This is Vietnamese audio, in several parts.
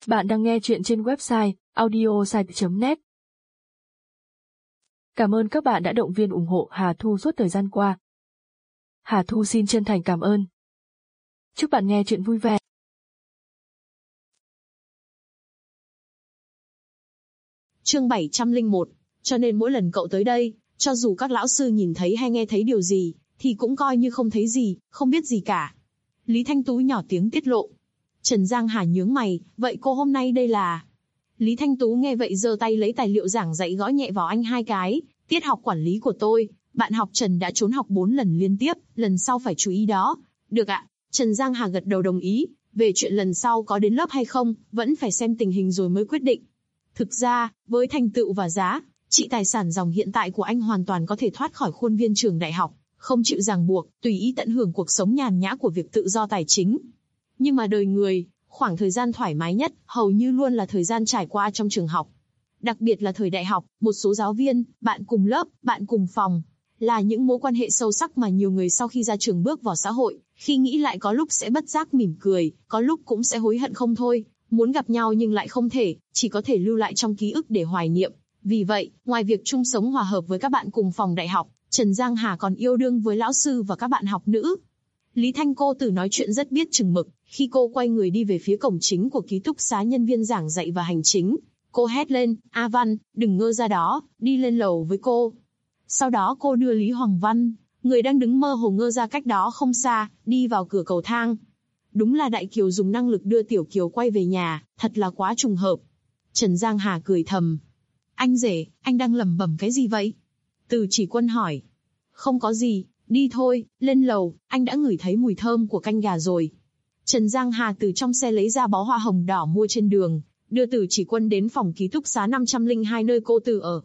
Bạn đang nghe chuyện trên website audiosite.net. Cảm ơn các bạn đã động viên ủng hộ Hà Thu suốt thời gian qua. Hà Thu xin chân thành cảm ơn. Chúc bạn nghe chuyện vui vẻ. Chương 701, cho nên mỗi lần cậu tới đây, cho dù các lão sư nhìn thấy hay nghe thấy điều gì, thì cũng coi như không thấy gì, không biết gì cả. Lý Thanh Tú nhỏ tiếng tiết lộ. Trần Giang Hà nhướng mày, vậy cô hôm nay đây là... Lý Thanh Tú nghe vậy giơ tay lấy tài liệu giảng dạy gõ nhẹ vào anh 2 cái, tiết học quản lý của tôi, bạn học Trần đã trốn học 4 lần liên tiếp, lần sau phải chú ý đó. Được ạ, Trần Giang Hà gật đầu đồng ý, về chuyện lần sau có đến lớp hay không, vẫn phải xem tình hình rồi mới quyết định. Thực ra, với thành tựu và giá trị tài sản dòng hiện tại của anh hoàn toàn có thể thoát khỏi khuôn viên trường đại học, không chịu ràng buộc, tùy ý tận hưởng cuộc sống nhàn nhã của việc tự do tài chính. Nhưng mà đời người, khoảng thời gian thoải mái nhất, hầu như luôn là thời gian trải qua trong trường học. Đặc biệt là thời đại học, một số giáo viên, bạn cùng lớp, bạn cùng phòng, là những mối quan hệ sâu sắc mà nhiều người sau khi ra trường bước vào xã hội, khi nghĩ lại có lúc sẽ bất giác mỉm cười, có lúc cũng sẽ hối hận không thôi, muốn gặp nhau nhưng lại không thể, chỉ có thể lưu lại trong ký ức để hoài niệm. Vì vậy, ngoài việc chung sống hòa hợp với các bạn cùng phòng đại học, Trần Giang Hà còn yêu đương với lão sư và các bạn học nữ. Lý Thanh cô tử nói chuyện rất biết chừng mực, khi cô quay người đi về phía cổng chính của ký túc xá nhân viên giảng dạy và hành chính, cô hét lên, A Văn, đừng ngơ ra đó, đi lên lầu với cô. Sau đó cô đưa Lý Hoàng Văn, người đang đứng mơ hồ ngơ ra cách đó không xa, đi vào cửa cầu thang. Đúng là Đại Kiều dùng năng lực đưa Tiểu Kiều quay về nhà, thật là quá trùng hợp. Trần Giang Hà cười thầm. Anh rể, anh đang lẩm bẩm cái gì vậy? Từ Chỉ Quân hỏi. Không có gì, đi thôi, lên lầu, anh đã ngửi thấy mùi thơm của canh gà rồi. Trần Giang Hà từ trong xe lấy ra bó hoa hồng đỏ mua trên đường, đưa Từ Chỉ Quân đến phòng ký túc xá 502 nơi cô Từ ở.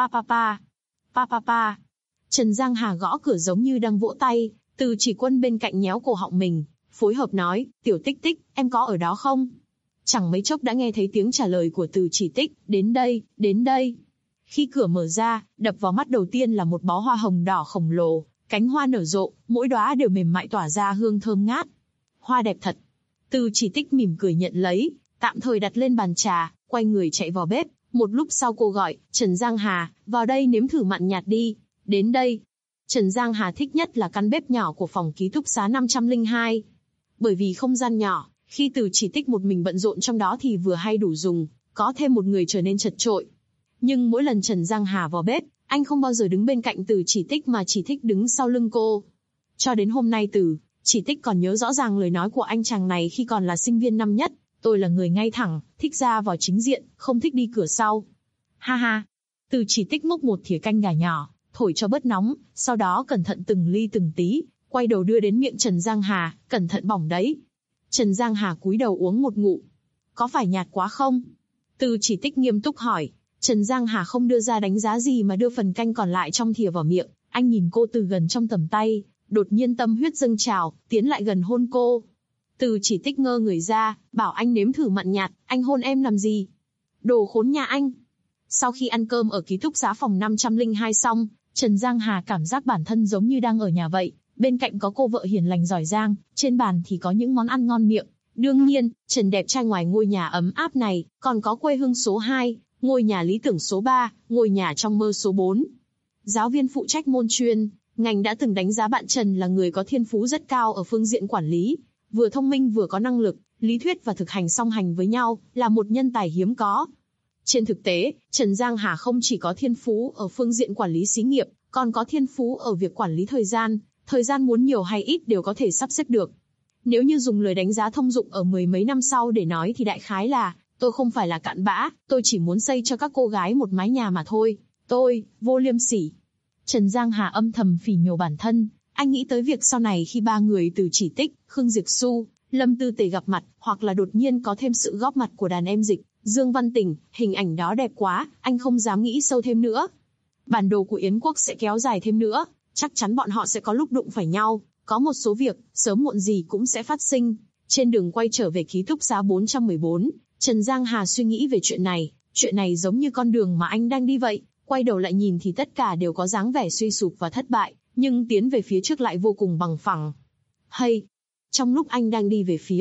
Pa. Trần Giang Hà gõ cửa giống như đang vỗ tay, Từ Chỉ Quân bên cạnh nhéo cổ họng mình, phối hợp nói, Tiểu Tích Tích, em có ở đó không? Chẳng mấy chốc đã nghe thấy tiếng trả lời của Từ Chỉ Tích, đến đây. Khi cửa mở ra, đập vào mắt đầu tiên là một bó hoa hồng đỏ khổng lồ, cánh hoa nở rộ, mỗi đóa đều mềm mại tỏa ra hương thơm ngát. Hoa đẹp thật. Từ Chỉ Tích mỉm cười nhận lấy, tạm thời đặt lên bàn trà, quay người chạy vào bếp. Một lúc sau cô gọi, Trần Giang Hà, vào đây nếm thử mặn nhạt đi. Đến đây. Trần Giang Hà thích nhất là căn bếp nhỏ của phòng ký túc xá 502. Bởi vì không gian nhỏ, khi Từ Chỉ Tích một mình bận rộn trong đó thì vừa hay đủ dùng, có thêm một người trở nên chật chội. Nhưng mỗi lần Trần Giang Hà vào bếp, anh không bao giờ đứng bên cạnh Từ Chỉ Tích mà chỉ thích đứng sau lưng cô. Cho đến hôm nay Từ Chỉ Tích còn nhớ rõ ràng lời nói của anh chàng này khi còn là sinh viên năm nhất, tôi là người ngay thẳng, thích ra vào chính diện, không thích đi cửa sau. Ha ha. Từ Chỉ Tích múc một thìa canh gà nhỏ, thổi cho bớt nóng, sau đó cẩn thận từng ly từng tí, quay đầu đưa đến miệng Trần Giang Hà, cẩn thận bỏng đấy. Trần Giang Hà cúi đầu uống một ngụm. Có phải nhạt quá không? Từ Chỉ Tích nghiêm túc hỏi. Trần Giang Hà không đưa ra đánh giá gì mà đưa phần canh còn lại trong thìa vào miệng. Anh nhìn cô từ gần trong tầm tay, đột nhiên tâm huyết dâng trào, tiến lại gần hôn cô. Từ Chỉ Tích ngơ người ra, bảo anh nếm thử mặn nhạt, anh hôn em làm gì? Đồ khốn nhà anh. Sau khi ăn cơm ở ký túc xá phòng 502 xong, Trần Giang Hà cảm giác bản thân giống như đang ở nhà vậy. Bên cạnh có cô vợ hiền lành giỏi giang, trên bàn thì có những món ăn ngon miệng. Đương nhiên, Trần đẹp trai ngoài ngôi nhà ấm áp này, còn có quê hương số 2, ngôi nhà lý tưởng số 3, ngôi nhà trong mơ số 4. Giáo viên phụ trách môn chuyên ngành đã từng đánh giá bạn Trần là người có thiên phú rất cao ở phương diện quản lý, vừa thông minh vừa có năng lực, lý thuyết và thực hành song hành với nhau, là một nhân tài hiếm có. Trên thực tế, Trần Giang Hà không chỉ có thiên phú ở phương diện quản lý xí nghiệp, còn có thiên phú ở việc quản lý thời gian muốn nhiều hay ít đều có thể sắp xếp được. Nếu như dùng lời đánh giá thông dụng ở mười mấy năm sau để nói thì đại khái là, tôi không phải là cặn bã, tôi chỉ muốn xây cho các cô gái một mái nhà mà thôi. Tôi, vô liêm sỉ. Trần Giang Hà âm thầm phỉ nhổ bản thân, anh nghĩ tới việc sau này khi ba người Từ Chỉ Tích, Khương Diệp Xu, Lâm Tư Tề gặp mặt, hoặc là đột nhiên có thêm sự góp mặt của đàn em Dịch, Dương Văn Tỉnh, hình ảnh đó đẹp quá, anh không dám nghĩ sâu thêm nữa. Bản đồ của Yến quốc sẽ kéo dài thêm nữa, chắc chắn bọn họ sẽ có lúc đụng phải nhau, có một số việc, sớm muộn gì cũng sẽ phát sinh. Trên đường quay trở về ký túc xá 414, Trần Giang Hà suy nghĩ về chuyện này giống như con đường mà anh đang đi vậy, quay đầu lại nhìn thì tất cả đều có dáng vẻ suy sụp và thất bại, nhưng tiến về phía trước lại vô cùng bằng phẳng. Hay! Trong lúc anh đang đi về phía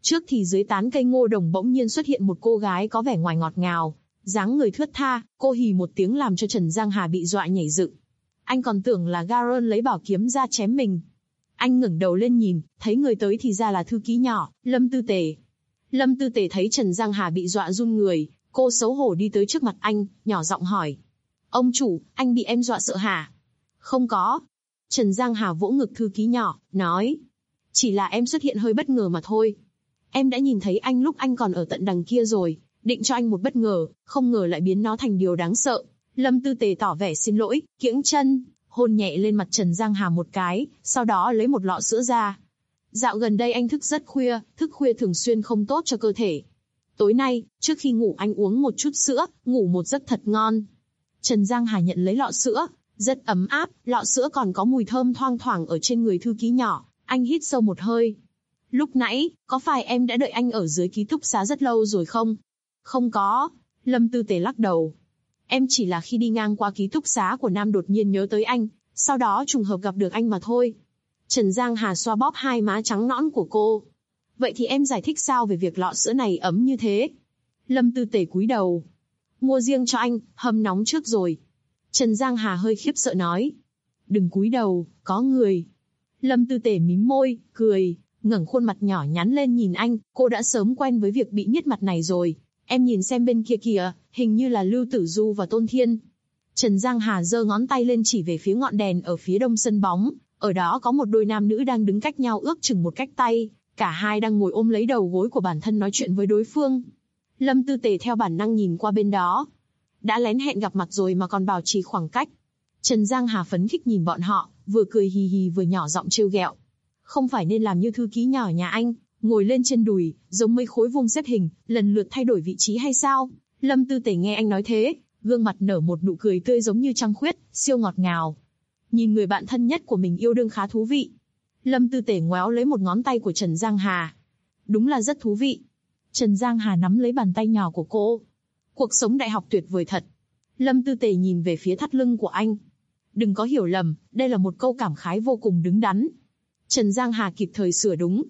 Trước thì dưới tán cây ngô đồng bỗng nhiên xuất hiện một cô gái có vẻ ngoài ngọt ngào, dáng người thướt tha, cô hì một tiếng làm cho Trần Giang Hà bị dọa nhảy dựng. Anh còn tưởng là Garen lấy bảo kiếm ra chém mình. Anh ngẩng đầu lên nhìn, thấy người tới thì ra là thư ký nhỏ, Lâm Tư Tề. Lâm Tư Tề thấy Trần Giang Hà bị dọa run người, cô xấu hổ đi tới trước mặt anh, nhỏ giọng hỏi. Ông chủ, anh bị em dọa sợ hả? Không có. Trần Giang Hà vỗ ngực thư ký nhỏ, nói. Chỉ là em xuất hiện hơi bất ngờ mà thôi. Em đã nhìn thấy anh lúc anh còn ở tận đằng kia rồi, định cho anh một bất ngờ, không ngờ lại biến nó thành điều đáng sợ. Lâm Tư Tề tỏ vẻ xin lỗi, kiễng chân, hôn nhẹ lên mặt Trần Giang Hà một cái, sau đó lấy một lọ sữa ra. Dạo gần đây anh thức rất khuya, thức khuya thường xuyên không tốt cho cơ thể. Tối nay, trước khi ngủ anh uống một chút sữa, ngủ một giấc thật ngon. Trần Giang Hà nhận lấy lọ sữa, rất ấm áp, lọ sữa còn có mùi thơm thoang thoảng ở trên người thư ký nhỏ, anh hít sâu một hơi. Lúc nãy, có phải em đã đợi anh ở dưới ký túc xá rất lâu rồi không? Không có, Lâm Tư Tề lắc đầu. Em chỉ là khi đi ngang qua ký túc xá của Nam đột nhiên nhớ tới anh, sau đó trùng hợp gặp được anh mà thôi. Trần Giang Hà xoa bóp hai má trắng nõn của cô. Vậy thì em giải thích sao về việc lọ sữa này ấm như thế? Lâm Tư Tề cúi đầu. Mua riêng cho anh, hâm nóng trước rồi. Trần Giang Hà hơi khiếp sợ nói. Đừng cúi đầu, có người. Lâm Tư Tề mím môi, cười, ngẩng khuôn mặt nhỏ nhắn lên nhìn anh, cô đã sớm quen với việc bị nhít mặt này rồi. Em nhìn xem bên kia kìa, hình như là Lưu Tử Du và Tôn Thiên. Trần Giang Hà giơ ngón tay lên chỉ về phía ngọn đèn ở phía đông sân bóng, ở đó có một đôi nam nữ đang đứng cách nhau ước chừng một cách tay, cả hai đang ngồi ôm lấy đầu gối của bản thân nói chuyện với đối phương. Lâm Tư Tề theo bản năng nhìn qua bên đó. Đã lén hẹn gặp mặt rồi mà còn bảo trì khoảng cách. Trần Giang Hà phấn khích nhìn bọn họ, vừa cười hì hì vừa nhỏ giọng trêu ghẹo. Không phải nên làm như thư ký nhỏ nhà anh, ngồi lên trên đùi, giống mấy khối vuông xếp hình, lần lượt thay đổi vị trí hay sao? Lâm Tư Tề nghe anh nói thế, gương mặt nở một nụ cười tươi giống như trăng khuyết, siêu ngọt ngào. Nhìn người bạn thân nhất của mình yêu đương khá thú vị. Lâm Tư Tề ngoéo lấy một ngón tay của Trần Giang Hà. Đúng là rất thú vị. Trần Giang Hà nắm lấy bàn tay nhỏ của cô. Cuộc sống đại học tuyệt vời thật. Lâm Tư Tề nhìn về phía thắt lưng của anh. Đừng có hiểu lầm, đây là một câu cảm khái vô cùng đứng đắn. Trần Giang Hà kịp thời sửa đúng.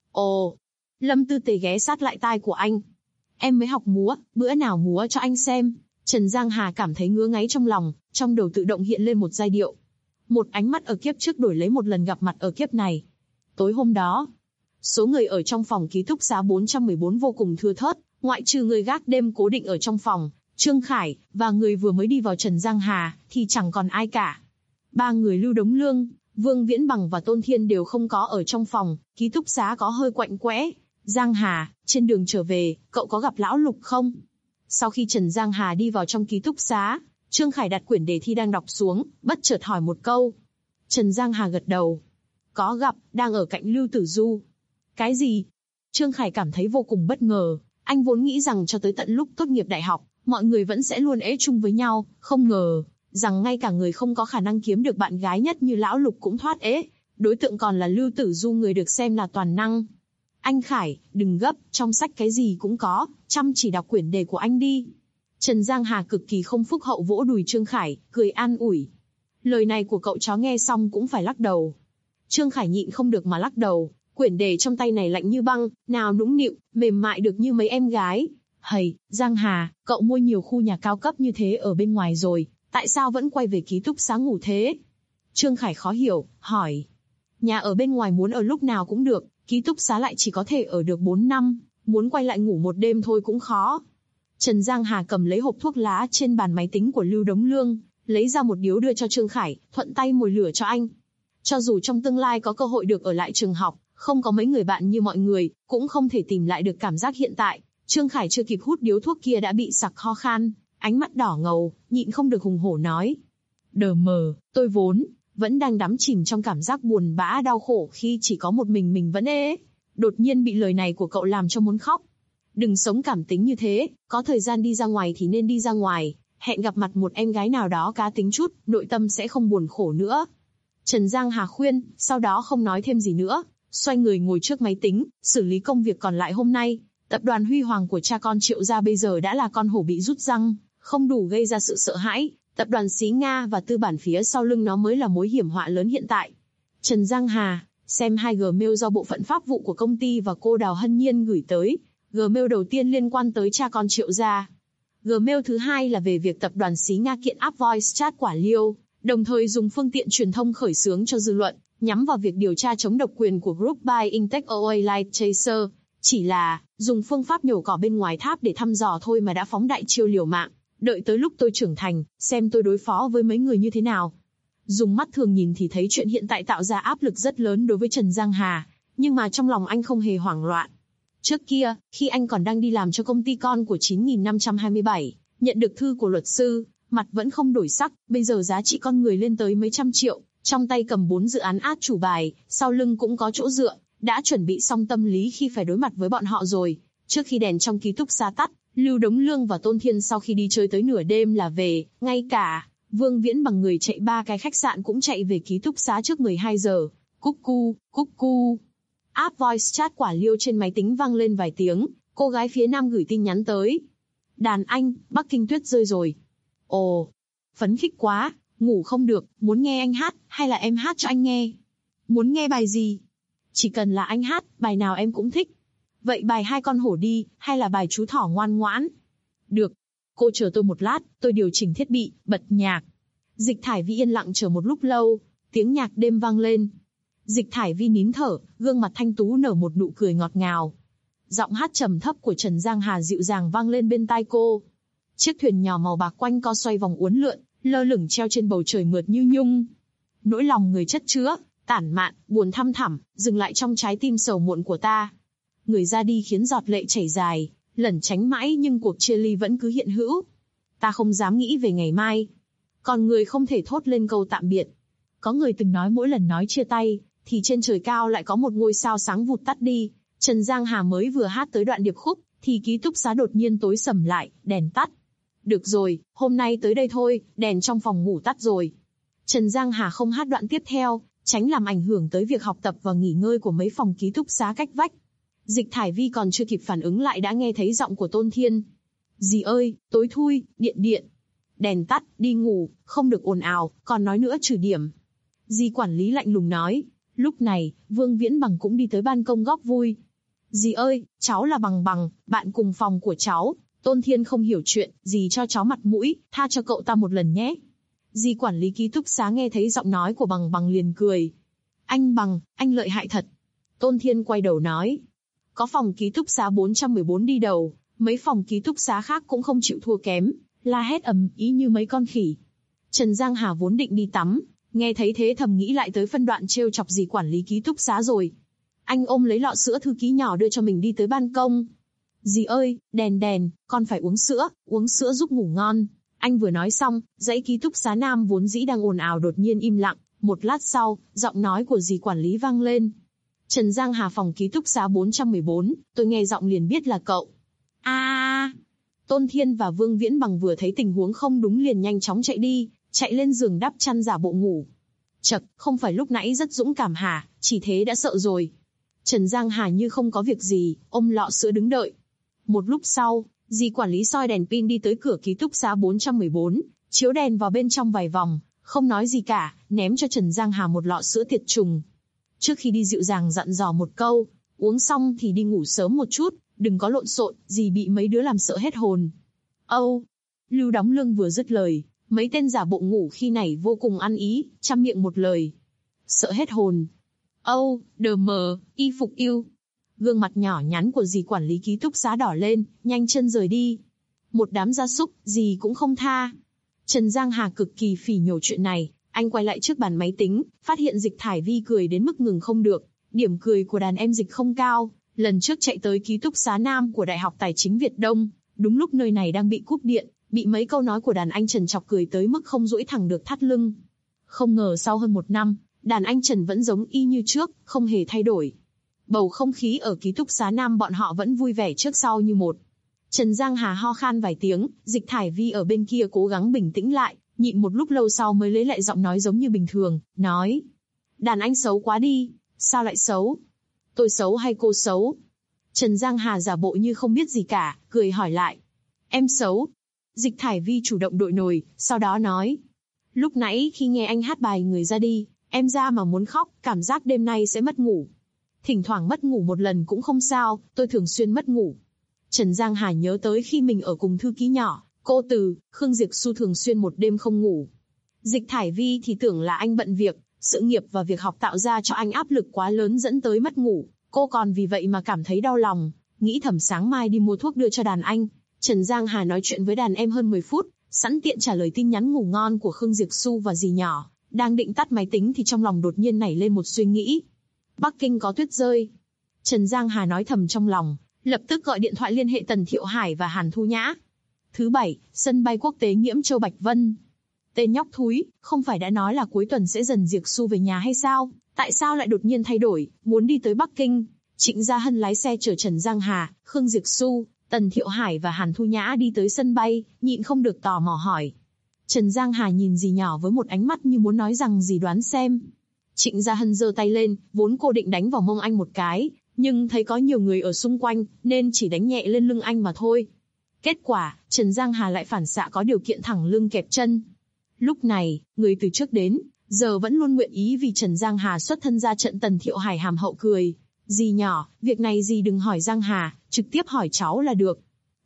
Ồ. Lâm Tư Tề ghé sát lại tai của anh. Em mới học múa, bữa nào múa cho anh xem. Trần Giang Hà cảm thấy ngứa ngáy trong lòng, trong đầu tự động hiện lên một giai điệu. Một ánh mắt ở kiếp trước đổi lấy một lần gặp mặt ở kiếp này. Tối hôm đó, số người ở trong phòng ký túc xá 414 vô cùng thưa thớt, ngoại trừ người gác đêm cố định ở trong phòng, Trương Khải, và người vừa mới đi vào Trần Giang Hà, thì chẳng còn ai cả. Ba người Lưu Đống Lương, Vương Viễn Bằng và Tôn Thiên đều không có ở trong phòng, ký túc xá có hơi quạnh quẽ. Giang Hà, trên đường trở về, cậu có gặp Lão Lục không? Sau khi Trần Giang Hà đi vào trong ký túc xá, Trương Khải đặt quyển đề thi đang đọc xuống, bất chợt hỏi một câu. Trần Giang Hà gật đầu. Có gặp, đang ở cạnh Lưu Tử Du. Cái gì? Trương Khải cảm thấy vô cùng bất ngờ, anh vốn nghĩ rằng cho tới tận lúc tốt nghiệp đại học, mọi người vẫn sẽ luôn ế chung với nhau, không ngờ rằng ngay cả người không có khả năng kiếm được bạn gái nhất như Lão Lục cũng thoát ế, đối tượng còn là Lưu Tử Du, người được xem là toàn năng. Anh Khải, đừng gấp, trong sách cái gì cũng có, chăm chỉ đọc quyển đề của anh đi. Trần Giang Hà cực kỳ không phúc hậu vỗ đùi Trương Khải, cười an ủi. Lời này của cậu cháu nghe xong cũng phải lắc đầu. Trương Khải nhịn không được mà lắc đầu, quyển đề trong tay này lạnh như băng, nào nũng nịu, mềm mại được như mấy em gái. Hầy, Giang Hà, cậu mua nhiều khu nhà cao cấp như thế ở bên ngoài rồi, tại sao vẫn quay về ký túc xá ngủ thế? Trương Khải khó hiểu, hỏi. Nhà ở bên ngoài muốn ở lúc nào cũng được, ký túc xá lại chỉ có thể ở được 4 năm, muốn quay lại ngủ một đêm thôi cũng khó. Trần Giang Hà cầm lấy hộp thuốc lá trên bàn máy tính của Lưu Đống Lương, lấy ra một điếu đưa cho Trương Khải, thuận tay mồi lửa cho anh. Cho dù trong tương lai có cơ hội được ở lại trường học, không có mấy người bạn như mọi người, cũng không thể tìm lại được cảm giác hiện tại. Trương Khải chưa kịp hút điếu thuốc kia đã bị sặc ho khan, ánh mắt đỏ ngầu, nhịn không được hùng hổ nói. Đờ mờ, tôi vốn vẫn đang đắm chìm trong cảm giác buồn bã đau khổ khi chỉ có một mình vẫn ế. Đột nhiên bị lời này của cậu làm cho muốn khóc. Đừng sống cảm tính như thế, có thời gian đi ra ngoài thì nên đi ra ngoài, hẹn gặp mặt một em gái nào đó cá tính chút, nội tâm sẽ không buồn khổ nữa. Trần Giang Hà khuyên, sau đó không nói thêm gì nữa, xoay người ngồi trước máy tính, xử lý công việc còn lại hôm nay. Tập đoàn huy hoàng của cha con Triệu gia bây giờ đã là con hổ bị rút răng, không đủ gây ra sự sợ hãi. Tập đoàn Xí Nga và tư bản phía sau lưng nó mới là mối hiểm họa lớn hiện tại. Trần Giang Hà, Xem 2 Gmail do bộ phận pháp vụ của công ty và cô Đào Hân Nhiên gửi tới. Gmail đầu tiên liên quan tới cha con Triệu gia. Gmail thứ hai là về việc tập đoàn xí Nga kiện app Voice Chat Quả Liêu, đồng thời dùng phương tiện truyền thông khởi xướng cho dư luận, nhắm vào việc điều tra chống độc quyền của Group by Intech OA Light Chaser. Chỉ là, dùng phương pháp nhổ cỏ bên ngoài tháp để thăm dò thôi mà đã phóng đại chiêu liều mạng. Đợi tới lúc tôi trưởng thành, xem tôi đối phó với mấy người như thế nào. Dùng mắt thường nhìn thì thấy chuyện hiện tại tạo ra áp lực rất lớn đối với Trần Giang Hà, nhưng mà trong lòng anh không hề hoảng loạn. Trước kia, khi anh còn đang đi làm cho công ty con của 9527, nhận được thư của luật sư, mặt vẫn không đổi sắc, bây giờ giá trị con người lên tới mấy trăm triệu, trong tay cầm 4 dự án át chủ bài, sau lưng cũng có chỗ dựa, đã chuẩn bị xong tâm lý khi phải đối mặt với bọn họ rồi. Trước khi đèn trong ký túc xá tắt, Lưu Đống Lương và Tôn Thiên sau khi đi chơi tới nửa đêm là về, ngay cả Vương Viễn bằng người chạy 3 cái khách sạn cũng chạy về ký túc xá trước 12 giờ. Cúc cu. App Voice Chat Quả Liêu trên máy tính vang lên vài tiếng, cô gái phía nam gửi tin nhắn tới. Đàn anh, Bắc Kinh tuyết rơi rồi. Ồ, phấn khích quá, ngủ không được, muốn nghe anh hát, hay là em hát cho anh nghe? Muốn nghe bài gì? Chỉ cần là anh hát, bài nào em cũng thích. Vậy bài Hai con hổ đi, hay là bài Chú thỏ ngoan ngoãn? Được. Cô chờ tôi một lát, tôi điều chỉnh thiết bị, bật nhạc. Dịch Thải Vi yên lặng chờ một lúc lâu, tiếng nhạc đêm vang lên. Dịch Thải Vi nín thở, gương mặt thanh tú nở một nụ cười ngọt ngào. Giọng hát trầm thấp của Trần Giang Hà dịu dàng vang lên bên tai cô. Chiếc thuyền nhỏ màu bạc quanh co xoay vòng uốn lượn, lơ lửng treo trên bầu trời mượt như nhung. Nỗi lòng người chất chứa, tản mạn, buồn thăm thẳm, dừng lại trong trái tim sầu muộn của ta. Người ra đi khiến giọt lệ chảy dài, lẩn tránh mãi nhưng cuộc chia ly vẫn cứ hiện hữu. Ta không dám nghĩ về ngày mai. Còn người không thể thốt lên câu tạm biệt. Có người từng nói mỗi lần nói chia tay, thì trên trời cao lại có một ngôi sao sáng vụt tắt đi. Trần Giang Hà mới vừa hát tới đoạn điệp khúc, thì ký túc xá đột nhiên tối sầm lại, đèn tắt. Được rồi, hôm nay tới đây thôi, đèn trong phòng ngủ tắt rồi. Trần Giang Hà không hát đoạn tiếp theo, tránh làm ảnh hưởng tới việc học tập và nghỉ ngơi của mấy phòng ký túc xá cách vách. Dịch Thải Vi còn chưa kịp phản ứng lại đã nghe thấy giọng của Tôn Thiên. Dì ơi, tối thui, điện. Đèn tắt, đi ngủ, không được ồn ào, còn nói nữa trừ điểm. Dì quản lý lạnh lùng nói. Lúc này, Vương Viễn Bằng cũng đi tới ban công góp vui. Dì ơi, cháu là Bằng, bạn cùng phòng của cháu. Tôn Thiên không hiểu chuyện, dì cho cháu mặt mũi, tha cho cậu ta một lần nhé. Dì quản lý ký túc xá nghe thấy giọng nói của Bằng liền cười. Anh Bằng, anh lợi hại thật. Tôn Thiên quay đầu nói. Có phòng ký túc xá 414 đi đầu, mấy phòng ký túc xá khác cũng không chịu thua kém, la hét ầm ĩ như mấy con khỉ. Trần Giang Hà vốn định đi tắm, nghe thấy thế thầm nghĩ lại tới phân đoạn trêu chọc dì quản lý ký túc xá rồi. Anh ôm lấy lọ sữa thư ký nhỏ đưa cho mình đi tới ban công. Dì ơi, đèn, con phải uống sữa giúp ngủ ngon. Anh vừa nói xong, dãy ký túc xá nam vốn dĩ đang ồn ào đột nhiên im lặng, một lát sau, giọng nói của dì quản lý vang lên. Trần Giang Hà phòng ký túc xá 414, tôi nghe giọng liền biết là cậu. Tôn Thiên và Vương Viễn Bằng vừa thấy tình huống không đúng liền nhanh chóng chạy đi, chạy lên giường đắp chăn giả bộ ngủ. Chậc, không phải lúc nãy rất dũng cảm hả, chỉ thế đã sợ rồi. Trần Giang Hà như không có việc gì, ôm lọ sữa đứng đợi. Một lúc sau, dì quản lý soi đèn pin đi tới cửa ký túc xá 414, chiếu đèn vào bên trong vài vòng, không nói gì cả, ném cho Trần Giang Hà một lọ sữa tiệt trùng. Trước khi đi dịu dàng dặn dò một câu, uống xong thì đi ngủ sớm một chút, đừng có lộn xộn, dì bị mấy đứa làm sợ hết hồn. Lưu Đóng Lương vừa dứt lời, mấy tên giả bộ ngủ khi này vô cùng ăn ý, chăm miệng một lời. Sợ hết hồn. Y phục yêu. Gương mặt nhỏ nhắn của dì quản lý ký túc xá đỏ lên, nhanh chân rời đi. Một đám gia súc, dì cũng không tha. Trần Giang Hà cực kỳ phỉ nhổ chuyện này, anh quay lại trước bàn máy tính, phát hiện Dịch Thải Vi cười đến mức ngừng không được. Điểm cười của đàn em Dịch không cao, lần trước chạy tới ký túc xá nam của Đại học Tài chính Việt Đông, đúng lúc nơi này đang bị cúp điện, bị mấy câu nói của đàn anh Trần chọc cười tới mức không duỗi thẳng được thắt lưng. Không ngờ sau hơn 1 năm, đàn anh Trần vẫn giống y như trước, không hề thay đổi. Bầu không khí ở ký túc xá nam bọn họ vẫn vui vẻ trước sau như một. Trần Giang Hà ho khan vài tiếng, Dịch Thải Vi ở bên kia cố gắng bình tĩnh lại, nhịn một lúc lâu sau mới lấy lại giọng nói giống như bình thường, nói. Đàn anh xấu quá đi, sao lại xấu? Tôi xấu hay cô xấu? Trần Giang Hà giả bộ như không biết gì cả, cười hỏi lại. Em xấu. Dịch Thải Vi chủ động đội nồi, sau đó nói. Lúc nãy khi nghe anh hát bài Người ra đi, Em ra mà muốn khóc, cảm giác đêm nay sẽ mất ngủ. Thỉnh thoảng mất ngủ một lần cũng không sao, tôi thường xuyên mất ngủ. Trần Giang Hà nhớ tới khi mình ở cùng thư ký nhỏ, cô Từ, Khương Diệp Xu thường xuyên một đêm không ngủ. Dịch Thải Vi thì tưởng là anh bận việc, sự nghiệp và việc học tạo ra cho anh áp lực quá lớn dẫn tới mất ngủ. Cô còn vì vậy mà cảm thấy đau lòng, nghĩ thầm sáng mai đi mua thuốc đưa cho đàn anh. Trần Giang Hà nói chuyện với đàn em hơn 10 phút, sẵn tiện trả lời tin nhắn ngủ ngon của Khương Diệp Xu và dì nhỏ. Đang định tắt máy tính thì trong lòng đột nhiên nảy lên một suy nghĩ. Bắc Kinh có tuyết rơi. Trần Giang Hà nói thầm trong lòng, lập tức gọi điện thoại liên hệ Tần Thiệu Hải và Hàn Thu Nhã. Thứ Bảy, sân bay quốc tế Nghiễm Châu Bạch Vân. Tên nhóc thúi, không phải đã nói là cuối tuần sẽ dần Diệp Xu về nhà hay sao? Tại sao lại đột nhiên thay đổi, muốn đi tới Bắc Kinh? Trịnh Gia Hân lái xe chở Trần Giang Hà, Khương Diệp Xu, Tần Thiệu Hải và Hàn Thu Nhã đi tới sân bay, nhịn không được tò mò hỏi. Trần Giang Hà nhìn dì nhỏ với một ánh mắt như muốn nói rằng dì đoán xem. Trịnh Gia Hân giơ tay lên, vốn cô định đánh vào mông anh một cái, nhưng thấy có nhiều người ở xung quanh, nên chỉ đánh nhẹ lên lưng anh mà thôi. Kết quả, Trần Giang Hà lại phản xạ có điều kiện thẳng lưng kẹp chân. Lúc này, người từ trước đến, giờ vẫn luôn nguyện ý vì Trần Giang Hà xuất thân ra trận. Tần Thiệu Hải hàm hậu cười. Dì nhỏ, việc này dì đừng hỏi Giang Hà, trực tiếp hỏi cháu là được.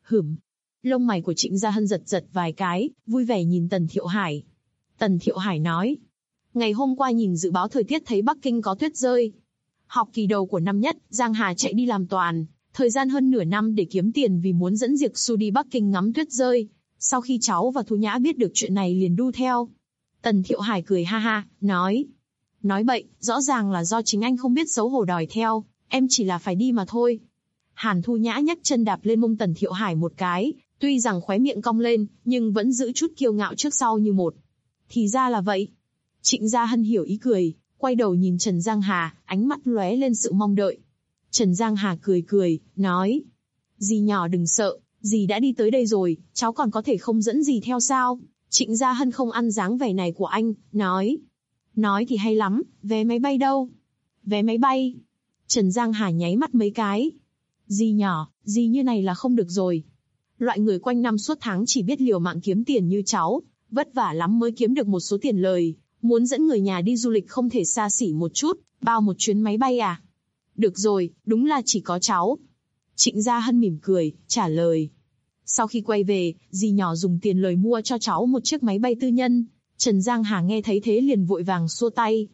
Lông mày của Trịnh Gia Hân giật giật vài cái, vui vẻ nhìn Tần Thiệu Hải. Tần Thiệu Hải nói. Ngày hôm qua nhìn dự báo thời tiết thấy Bắc Kinh có tuyết rơi. Học kỳ đầu của năm nhất, Giang Hà chạy đi làm toàn, thời gian hơn nửa năm để kiếm tiền vì muốn dẫn Diệp Xu đi Bắc Kinh ngắm tuyết rơi. Sau khi cháu và Thu Nhã biết được chuyện này liền đu theo. Tần Thiệu Hải cười ha ha, nói. Nói bậy, rõ ràng là do chính anh không biết xấu hổ đòi theo, em chỉ là phải đi mà thôi. Hàn Thu Nhã nhấc chân đạp lên mông Tần Thiệu Hải một cái, tuy rằng khóe miệng cong lên, nhưng vẫn giữ chút kiêu ngạo trước sau như một. Thì ra là vậy. Trịnh Gia Hân hiểu ý cười, quay đầu nhìn Trần Giang Hà, ánh mắt lóe lên sự mong đợi. Trần Giang Hà cười cười, nói. Dì nhỏ đừng sợ, dì đã đi tới đây rồi, cháu còn có thể không dẫn dì theo sao? Trịnh Gia Hân không ăn dáng vẻ này của anh, nói. Nói thì hay lắm, vé máy bay đâu? Vé máy bay. Trần Giang Hà nháy mắt mấy cái. Dì nhỏ, dì như này là không được rồi. Loại người quanh năm suốt tháng chỉ biết liều mạng kiếm tiền như cháu, vất vả lắm mới kiếm được một số tiền lời. Muốn dẫn người nhà đi du lịch không thể xa xỉ một chút, bao một chuyến máy bay à? Được rồi, đúng là chỉ có cháu. Trịnh Gia Hân mỉm cười, trả lời. Sau khi quay về, dì nhỏ dùng tiền lời mua cho cháu một chiếc máy bay tư nhân. Trần Giang Hà nghe thấy thế liền vội vàng xua tay.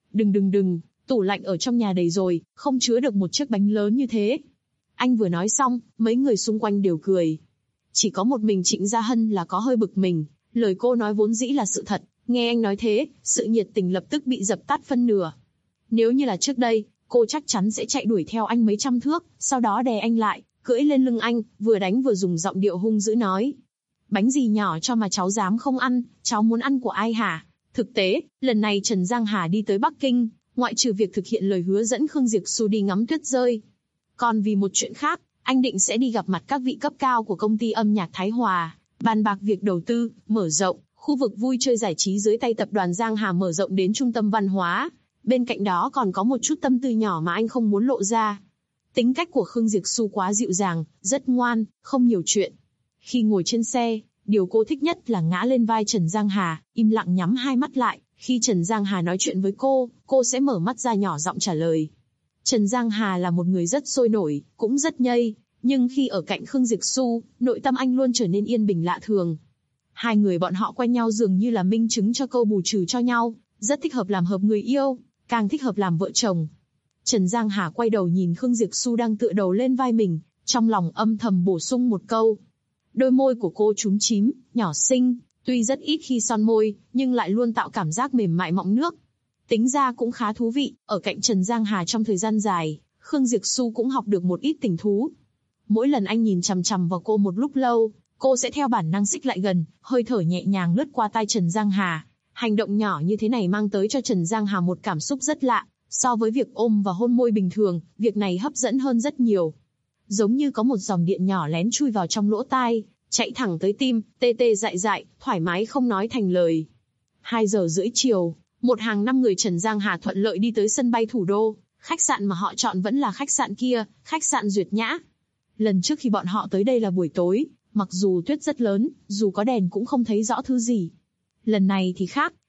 Đừng, tủ lạnh ở trong nhà đầy rồi, không chứa được một chiếc bánh lớn như thế. Anh vừa nói xong, mấy người xung quanh đều cười. Chỉ có một mình Trịnh Gia Hân là có hơi bực mình, lời cô nói vốn dĩ là sự thật, nghe anh nói thế, sự nhiệt tình lập tức bị dập tắt phân nửa. Nếu như là trước đây, cô chắc chắn sẽ chạy đuổi theo anh mấy trăm thước, sau đó đè anh lại, cưỡi lên lưng anh, vừa đánh vừa dùng giọng điệu hung dữ nói. Bánh gì nhỏ cho mà cháu dám không ăn, cháu muốn ăn của ai hả? Thực tế, lần này Trần Giang Hà đi tới Bắc Kinh, ngoại trừ việc thực hiện lời hứa dẫn Khương Diệp Xu đi ngắm tuyết rơi. Còn vì một chuyện khác, anh định sẽ đi gặp mặt các vị cấp cao của công ty âm nhạc Thái Hòa, bàn bạc việc đầu tư, mở rộng, khu vực vui chơi giải trí dưới tay tập đoàn Giang Hà mở rộng đến trung tâm văn hóa. Bên cạnh đó còn có một chút tâm tư nhỏ mà anh không muốn lộ ra. Tính cách của Khương Diệp Xu quá dịu dàng, rất ngoan, không nhiều chuyện. Khi ngồi trên xe, điều cô thích nhất là ngã lên vai Trần Giang Hà, im lặng nhắm hai mắt lại. Khi Trần Giang Hà nói chuyện với cô sẽ mở mắt ra nhỏ giọng trả lời. Trần Giang Hà là một người rất sôi nổi, cũng rất nhây, nhưng khi ở cạnh Khương Diệp Xu, nội tâm anh luôn trở nên yên bình lạ thường. Hai người bọn họ quen nhau dường như là minh chứng cho câu bù trừ cho nhau, rất thích hợp làm hợp người yêu, càng thích hợp làm vợ chồng. Trần Giang Hà quay đầu nhìn Khương Diệp Xu đang tựa đầu lên vai mình, trong lòng âm thầm bổ sung một câu. Đôi môi của cô chúm chím, nhỏ xinh, tuy rất ít khi son môi, nhưng lại luôn tạo cảm giác mềm mại mọng nước. Tính ra cũng khá thú vị, ở cạnh Trần Giang Hà trong thời gian dài, Khương Diệp Xu cũng học được một ít tình thú. Mỗi lần anh nhìn chằm chằm vào cô một lúc lâu, cô sẽ theo bản năng xích lại gần, hơi thở nhẹ nhàng lướt qua tai Trần Giang Hà. Hành động nhỏ như thế này mang tới cho Trần Giang Hà một cảm xúc rất lạ, so với việc ôm và hôn môi bình thường, việc này hấp dẫn hơn rất nhiều. Giống như có một dòng điện nhỏ lén chui vào trong lỗ tai, chạy thẳng tới tim, tê tê dại dại, thoải mái không nói thành lời. 2 giờ rưỡi chiều, một hàng 5 người Trần Giang Hà thuận lợi đi tới sân bay thủ đô. Khách sạn mà họ chọn vẫn là khách sạn kia, khách sạn Duyệt Nhã. Lần trước khi bọn họ tới đây là buổi tối, mặc dù tuyết rất lớn, dù có đèn cũng không thấy rõ thứ gì. Lần này thì khác,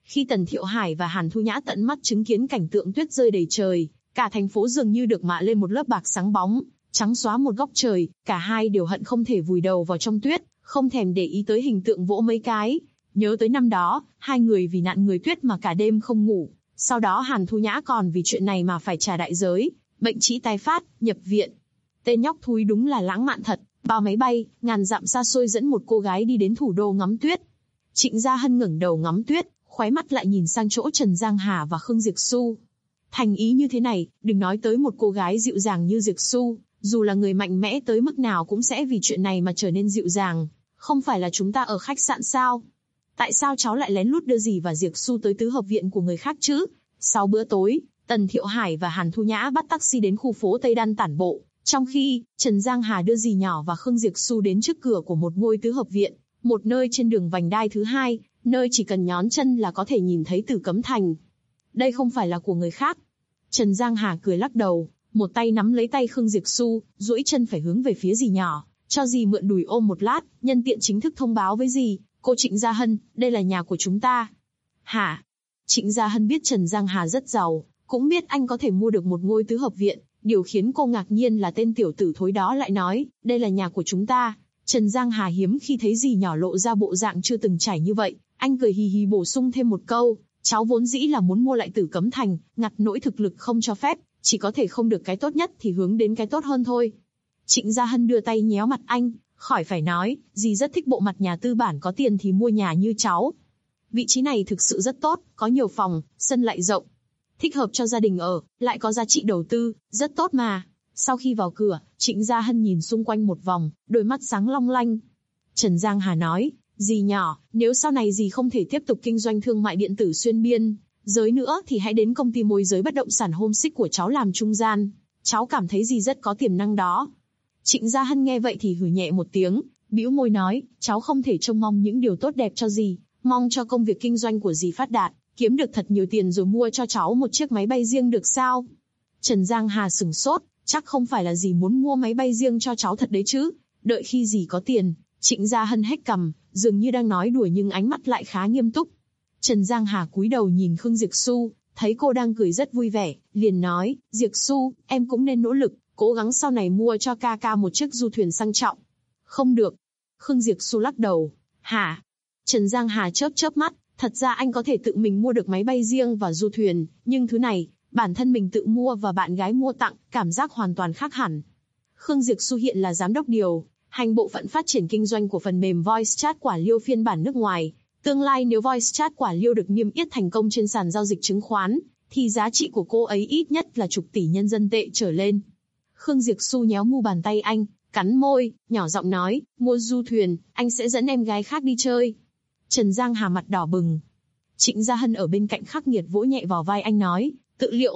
Khi Tần Thiệu Hải và Hàn Thu Nhã tận mắt chứng kiến cảnh tượng tuyết rơi đầy trời, cả thành phố dường như được mạ lên một lớp bạc sáng bóng, trắng xóa một góc trời, cả hai đều hận không thể vùi đầu vào trong tuyết, không thèm để ý tới hình tượng vỗ mấy cái. Nhớ tới năm đó, hai người vì nạn người tuyết mà cả đêm không ngủ, sau đó Hàn Thu Nhã còn vì chuyện này mà phải trả đại giới, bệnh trĩ tái phát, nhập viện. Tên nhóc thúi đúng là lãng mạn thật, bao máy bay, ngàn dặm xa xôi dẫn một cô gái đi đến thủ đô ngắm tuyết. Trịnh Gia Hân ngẩng đầu ngắm tuyết, khóe mắt lại nhìn sang chỗ Trần Giang Hà và Khương Diệp Xu. Thành ý như thế này, đừng nói tới một cô gái dịu dàng như Diệp Xu, dù là người mạnh mẽ tới mức nào cũng sẽ vì chuyện này mà trở nên dịu dàng. Không phải là chúng ta ở khách sạn sao? Tại sao cháu lại lén lút đưa dì và Diệp Xu tới tứ hợp viện của người khác chứ? Sau bữa tối, Tần Thiệu Hải và Hàn Thu Nhã bắt taxi đến khu phố Tây Đan tản bộ, trong khi Trần Giang Hà đưa dì nhỏ và Khương Diệp Xu đến trước cửa của một ngôi tứ hợp viện, một nơi trên đường vành đai thứ hai, nơi chỉ cần nhón chân là có thể nhìn thấy Tử Cấm Thành. Đây không phải là của người khác. Trần Giang Hà cười lắc đầu, một tay nắm lấy tay Khương Diệp Xu, duỗi chân phải hướng về phía dì nhỏ, cho dì mượn đùi ôm một lát, nhân tiện chính thức thông báo với dì, cô Trịnh Gia Hân, đây là nhà của chúng ta. Hả? Trịnh Gia Hân biết Trần Giang Hà rất giàu, cũng biết anh có thể mua được một ngôi tứ hợp viện, điều khiến cô ngạc nhiên là tên tiểu tử thối đó lại nói, đây là nhà của chúng ta. Trần Giang Hà hiếm khi thấy dì nhỏ lộ ra bộ dạng chưa từng trải như vậy, anh cười hì hì bổ sung thêm một câu, cháu vốn dĩ là muốn mua lại Tử Cấm Thành, ngặt nỗi thực lực không cho phép, chỉ có thể không được cái tốt nhất thì hướng đến cái tốt hơn thôi. Trịnh Gia Hân đưa tay nhéo mặt anh, khỏi phải nói, dì rất thích bộ mặt nhà tư bản có tiền thì mua nhà như cháu. Vị trí này thực sự rất tốt, có nhiều phòng, sân lại rộng, thích hợp cho gia đình ở, lại có giá trị đầu tư, rất tốt mà. Sau khi vào cửa, Trịnh Gia Hân nhìn xung quanh một vòng, đôi mắt sáng long lanh. Trần Giang Hà nói, dì nhỏ, nếu sau này dì không thể tiếp tục kinh doanh thương mại điện tử xuyên biên giới nữa thì hãy đến công ty môi giới bất động sản Homesick của cháu làm trung gian. Cháu cảm thấy dì rất có tiềm năng đó. Trịnh Gia Hân nghe vậy thì hừ nhẹ một tiếng, bĩu môi nói, cháu không thể trông mong những điều tốt đẹp cho dì, mong cho công việc kinh doanh của dì phát đạt, kiếm được thật nhiều tiền rồi mua cho cháu một chiếc máy bay riêng được sao? Trần Giang Hà sửng sốt, chắc không phải là dì muốn mua máy bay riêng cho cháu thật đấy chứ? Đợi khi dì có tiền. Trịnh Gia Hân hét cằm, dường như đang nói đùa nhưng ánh mắt lại khá nghiêm túc. Trần Giang Hà cúi đầu nhìn Khương Diệp Xu, thấy cô đang cười rất vui vẻ, liền nói, Diệp Xu, em cũng nên nỗ lực, cố gắng sau này mua cho ca ca một chiếc du thuyền sang trọng. Không được. Khương Diệp Xu lắc đầu. Hả? Trần Giang Hà chớp chớp mắt, thật ra anh có thể tự mình mua được máy bay riêng và du thuyền, nhưng thứ này, bản thân mình tự mua và bạn gái mua tặng, cảm giác hoàn toàn khác hẳn. Khương Diệp Xu hiện là giám đốc điều hành bộ phận phát triển kinh doanh của phần mềm Voice Chat Quả Liêu phiên bản nước ngoài. Tương lai nếu Voice Chat Quả Liêu được niêm yết thành công trên sàn giao dịch chứng khoán, thì giá trị của cô ấy ít nhất là chục tỷ nhân dân tệ trở lên. Khương Diệp Xu nhéo mu bàn tay anh, cắn môi, nhỏ giọng nói, mua du thuyền, anh sẽ dẫn em gái khác đi chơi. Trần Giang Hà mặt đỏ bừng. Trịnh Gia Hân ở bên cạnh khắc nghiệt vỗ nhẹ vào vai anh nói, tự liệu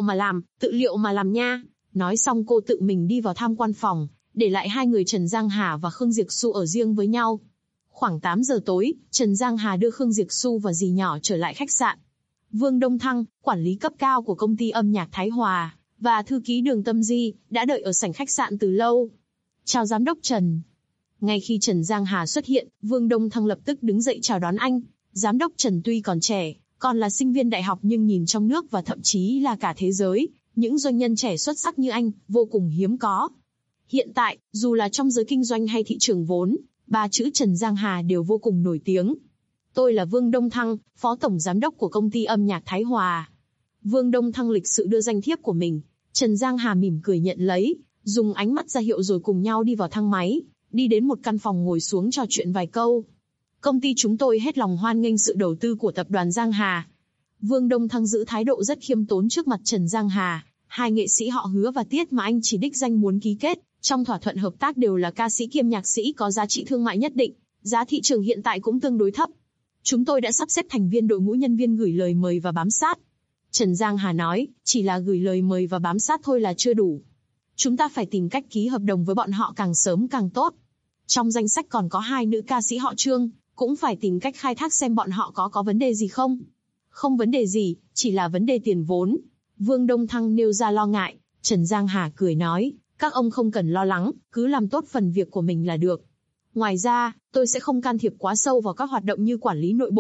mà làm nha. Nói xong cô tự mình đi vào tham quan phòng, để lại hai người Trần Giang Hà và Khương Diệp Xu ở riêng với nhau. Khoảng 8 giờ tối, Trần Giang Hà đưa Khương Diệp Xu và dì nhỏ trở lại khách sạn. Vương Đông Thăng, quản lý cấp cao của công ty âm nhạc Thái Hòa, và thư ký Đường Tâm Di, đã đợi ở sảnh khách sạn từ lâu. Chào giám đốc Trần. Ngay khi Trần Giang Hà xuất hiện, Vương Đông Thăng lập tức đứng dậy chào đón anh. Giám đốc Trần tuy còn trẻ, còn là sinh viên đại học nhưng nhìn trong nước và thậm chí là cả thế giới, những doanh nhân trẻ xuất sắc như anh, vô cùng hiếm có. Hiện tại, dù là trong giới kinh doanh hay thị trường vốn, ba chữ Trần Giang Hà đều vô cùng nổi tiếng. Tôi là Vương Đông Thăng, phó tổng giám đốc của công ty âm nhạc Thái Hòa. Vương Đông Thăng lịch sự đưa danh thiếp của mình. Trần Giang Hà mỉm cười nhận lấy, dùng ánh mắt ra hiệu rồi cùng nhau đi vào thang máy, đi đến một căn phòng ngồi xuống trò chuyện vài câu. Công ty chúng tôi hết lòng hoan nghênh sự đầu tư của tập đoàn Giang Hà. Vương Đông Thăng giữ thái độ rất khiêm tốn trước mặt Trần Giang Hà. Hai nghệ sĩ họ Hứa và Tiết mà anh chỉ đích danh muốn ký kết, trong thỏa thuận hợp tác đều là ca sĩ kiêm nhạc sĩ có giá trị thương mại nhất định, giá thị trường hiện tại cũng tương đối thấp. Chúng tôi đã sắp xếp thành viên đội ngũ nhân viên gửi lời mời và bám sát. Trần Giang Hà nói, chỉ là gửi lời mời và bám sát thôi là chưa đủ. Chúng ta phải tìm cách ký hợp đồng với bọn họ càng sớm càng tốt. Trong danh sách còn có hai nữ ca sĩ họ Trương, cũng phải tìm cách khai thác xem bọn họ có vấn đề gì không. Không vấn đề gì, chỉ là vấn đề tiền vốn. Vương Đông Thăng nêu ra lo ngại. Trần Giang Hà cười nói, các ông không cần lo lắng, cứ làm tốt phần việc của mình là được. Ngoài ra, tôi sẽ không can thiệp quá sâu vào các hoạt động như quản lý nội bộ,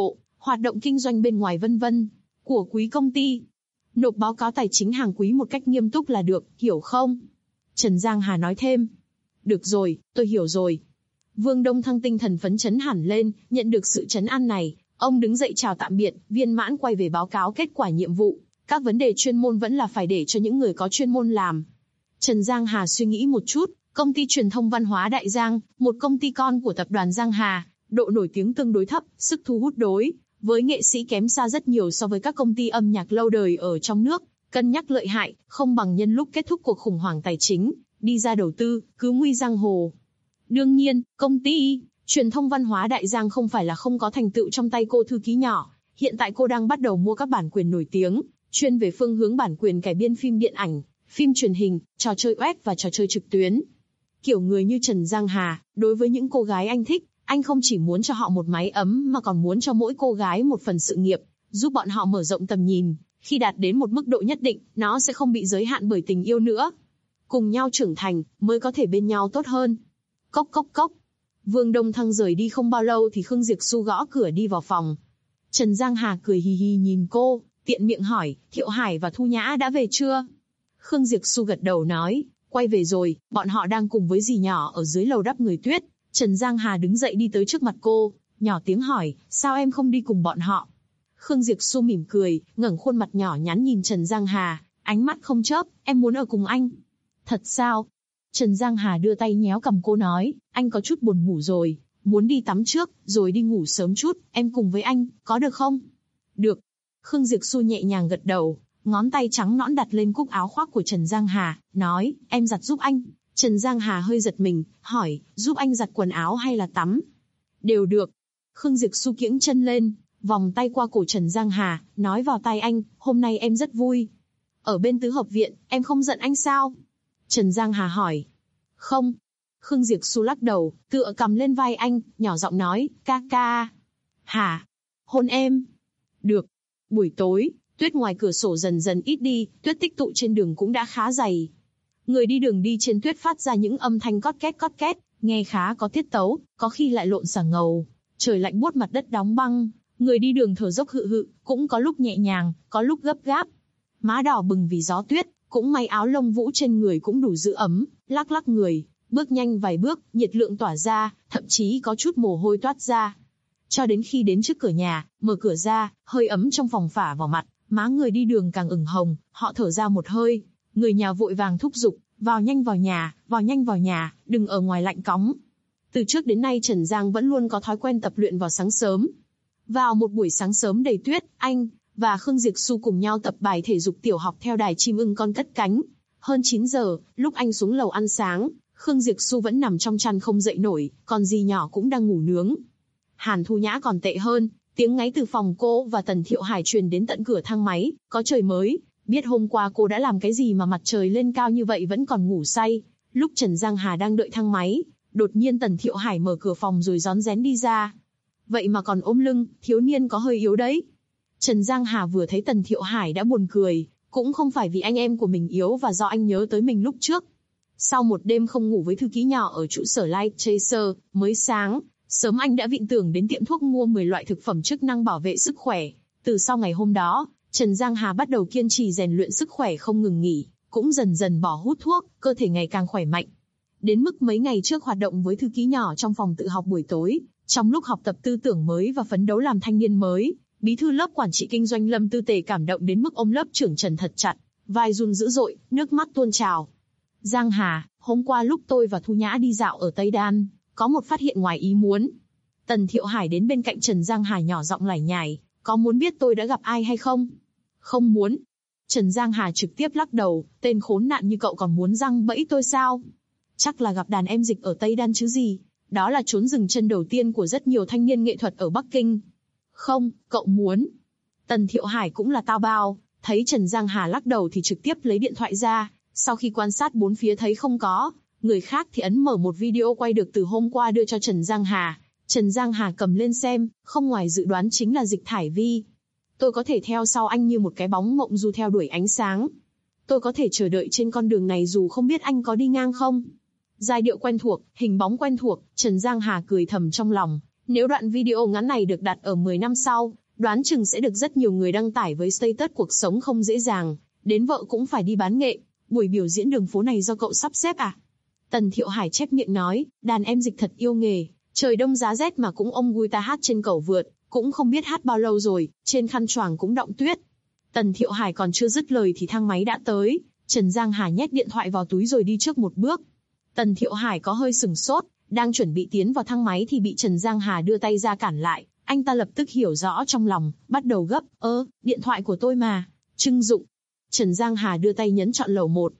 hoạt động kinh doanh bên ngoài vân vân, của quý công ty. Nộp báo cáo tài chính hàng quý một cách nghiêm túc là được, hiểu không? Trần Giang Hà nói thêm. Được rồi, tôi hiểu rồi. Vương Đông Thăng tinh thần phấn chấn hẳn lên, nhận được sự trấn an này, ông đứng dậy chào tạm biệt, viên mãn quay về báo cáo kết quả nhiệm vụ. Các vấn đề chuyên môn vẫn là phải để cho những người có chuyên môn làm. Trần Giang Hà suy nghĩ một chút, công ty truyền thông văn hóa Đại Giang, một công ty con của tập đoàn Giang Hà, độ nổi tiếng tương đối thấp, sức thu hút đối với nghệ sĩ kém xa rất nhiều so với các công ty âm nhạc lâu đời ở trong nước, cân nhắc lợi hại, không bằng nhân lúc kết thúc cuộc khủng hoảng tài chính, đi ra đầu tư, cứu nguy giang hồ. Đương nhiên, công ty truyền thông văn hóa Đại Giang không phải là không có thành tựu trong tay cô thư ký nhỏ, hiện tại cô đang bắt đầu mua các bản quyền nổi tiếng, chuyên về phương hướng bản quyền cải biên phim điện ảnh, phim truyền hình, trò chơi web và trò chơi trực tuyến. Kiểu người như Trần Giang Hà, đối với những cô gái anh thích, anh không chỉ muốn cho họ một mái ấm mà còn muốn cho mỗi cô gái một phần sự nghiệp, giúp bọn họ mở rộng tầm nhìn, khi đạt đến một mức độ nhất định, nó sẽ không bị giới hạn bởi tình yêu nữa. Cùng nhau trưởng thành, mới có thể bên nhau tốt hơn. Cốc cốc cốc. Vương Đông Thăng rời đi không bao lâu thì Khương Diệp Xu gõ cửa đi vào phòng. Trần Giang Hà cười hì hì nhìn cô, tiện miệng hỏi, Thiệu Hải và Thu Nhã đã về chưa? Khương Diệp Xu gật đầu nói, quay về rồi, bọn họ đang cùng với dì nhỏ ở dưới lầu đắp người tuyết. Trần Giang Hà đứng dậy đi tới trước mặt cô, nhỏ tiếng hỏi, sao em không đi cùng bọn họ? Khương Diệp Xu mỉm cười, ngẩng khuôn mặt nhỏ nhắn nhìn Trần Giang Hà, ánh mắt không chớp, em muốn ở cùng anh. Thật sao? Trần Giang Hà đưa tay nhéo cằm cô nói, anh có chút buồn ngủ rồi, muốn đi tắm trước, rồi đi ngủ sớm chút, em cùng với anh, có được không? Được. Khương Diệp Xu nhẹ nhàng gật đầu, ngón tay trắng nõn đặt lên cúc áo khoác của Trần Giang Hà, nói, em giặt giúp anh. Trần Giang Hà hơi giật mình, hỏi, giúp anh giặt quần áo hay là tắm? Đều được. Khương Diệp Xu kiễng chân lên, vòng tay qua cổ Trần Giang Hà, nói vào tai anh, hôm nay em rất vui. Ở bên tứ hợp viện, em không giận anh sao? Trần Giang Hà hỏi. Không. Khương Diệp Xu lắc đầu, tựa cầm lên vai anh, nhỏ giọng nói, ca ca. Hả? Hôn em? Được. Buổi tối, tuyết ngoài cửa sổ dần dần ít đi, tuyết tích tụ trên đường cũng đã khá dày. Người đi đường đi trên tuyết phát ra những âm thanh cót két, nghe khá có tiết tấu, có khi lại lộn xả ngầu. Trời lạnh buốt mặt đất đóng băng, người đi đường thở dốc hự hự, cũng có lúc nhẹ nhàng, có lúc gấp gáp. Má đỏ bừng vì gió tuyết, cũng may áo lông vũ trên người cũng đủ giữ ấm, lắc lắc người, bước nhanh vài bước, nhiệt lượng tỏa ra, thậm chí có chút mồ hôi toát ra. Cho đến khi đến trước cửa nhà, mở cửa ra, hơi ấm trong phòng phả vào mặt, má người đi đường càng ửng hồng, họ thở ra một hơi. Người nhà vội vàng thúc giục, vào nhanh vào nhà, đừng ở ngoài lạnh cóng. Từ trước đến nay Trần Giang vẫn luôn có thói quen tập luyện vào sáng sớm. Vào một buổi sáng sớm đầy tuyết, anh và Khương Diệp Xu cùng nhau tập bài thể dục tiểu học theo đài chim ưng con cất cánh. Hơn 9 giờ, lúc anh xuống lầu ăn sáng, Khương Diệp Xu vẫn nằm trong chăn không dậy nổi, còn dì nhỏ cũng đang ngủ nướng. Hàn Thu Nhã còn tệ hơn, tiếng ngáy từ phòng cô và Tần Thiệu Hải truyền đến tận cửa thang máy, có trời mới. Biết hôm qua cô đã làm cái gì mà mặt trời lên cao như vậy vẫn còn ngủ say. Lúc Trần Giang Hà đang đợi thang máy, đột nhiên Tần Thiệu Hải mở cửa phòng rồi rón rén đi ra. Vậy mà còn ôm lưng, thiếu niên có hơi yếu đấy. Trần Giang Hà vừa thấy Tần Thiệu Hải đã buồn cười, cũng không phải vì anh em của mình yếu và do anh nhớ tới mình lúc trước. Sau một đêm không ngủ với thư ký nhỏ ở trụ sở Light Chaser, mới sáng, sớm anh đã vịn tưởng đến tiệm thuốc mua 10 loại thực phẩm chức năng bảo vệ sức khỏe. Từ sau ngày hôm đó, Trần Giang Hà bắt đầu kiên trì rèn luyện sức khỏe không ngừng nghỉ, cũng dần dần bỏ hút thuốc, cơ thể ngày càng khỏe mạnh. Đến mức mấy ngày trước hoạt động với thư ký nhỏ trong phòng tự học buổi tối, trong lúc học tập tư tưởng mới và phấn đấu làm thanh niên mới, bí thư lớp quản trị kinh doanh Lâm Tư Tề cảm động đến mức ôm lớp trưởng Trần thật chặt, vai run dữ dội, nước mắt tuôn trào. Giang Hà, hôm qua lúc tôi và Thu Nhã đi dạo ở Tây Đan, có một phát hiện ngoài ý muốn. Tần Thiệu Hải đến bên cạnh Trần Giang Hà nhỏ giọng lải nhải, có muốn biết tôi đã gặp ai hay không? Không muốn. Trần Giang Hà trực tiếp lắc đầu, tên khốn nạn như cậu còn muốn răng bẫy tôi sao? Chắc là gặp đàn em dịch ở Tây Đan chứ gì, đó là chốn dừng chân đầu tiên của rất nhiều thanh niên nghệ thuật ở Bắc Kinh. Không, cậu muốn. Tần Thiệu Hải cũng là tao bao, thấy Trần Giang Hà lắc đầu thì trực tiếp lấy điện thoại ra, sau khi quan sát bốn phía thấy không có người khác thì ấn mở một video quay được từ hôm qua đưa cho Trần Giang Hà. Trần Giang Hà cầm lên xem, không ngoài dự đoán chính là Dịch Thải Vi. Tôi có thể theo sau anh như một cái bóng mộng dù theo đuổi ánh sáng. Tôi có thể chờ đợi trên con đường này dù không biết anh có đi ngang không. Giai điệu quen thuộc, hình bóng quen thuộc, Trần Giang Hà cười thầm trong lòng. Nếu đoạn video ngắn này được đặt ở 10 năm sau, đoán chừng sẽ được rất nhiều người đăng tải với status cuộc sống không dễ dàng, đến vợ cũng phải đi bán nghệ, buổi biểu diễn đường phố này do cậu sắp xếp à? Tần Thiệu Hải chép miệng nói, đàn em Dịch thật yêu nghề, trời đông giá rét mà cũng ôm guitar hát trên cầu vượt, cũng không biết hát bao lâu rồi, trên khăn choàng cũng đọng tuyết. Tần Thiệu Hải còn chưa dứt lời thì thang máy đã tới, Trần Giang Hà nhét điện thoại vào túi rồi đi trước một bước. Tần Thiệu Hải có hơi sừng sốt, đang chuẩn bị tiến vào thang máy thì bị Trần Giang Hà đưa tay ra cản lại, anh ta lập tức hiểu rõ trong lòng, bắt đầu gấp, điện thoại của tôi mà, trưng dụng. Trần Giang Hà đưa tay nhấn chọn lầu 1.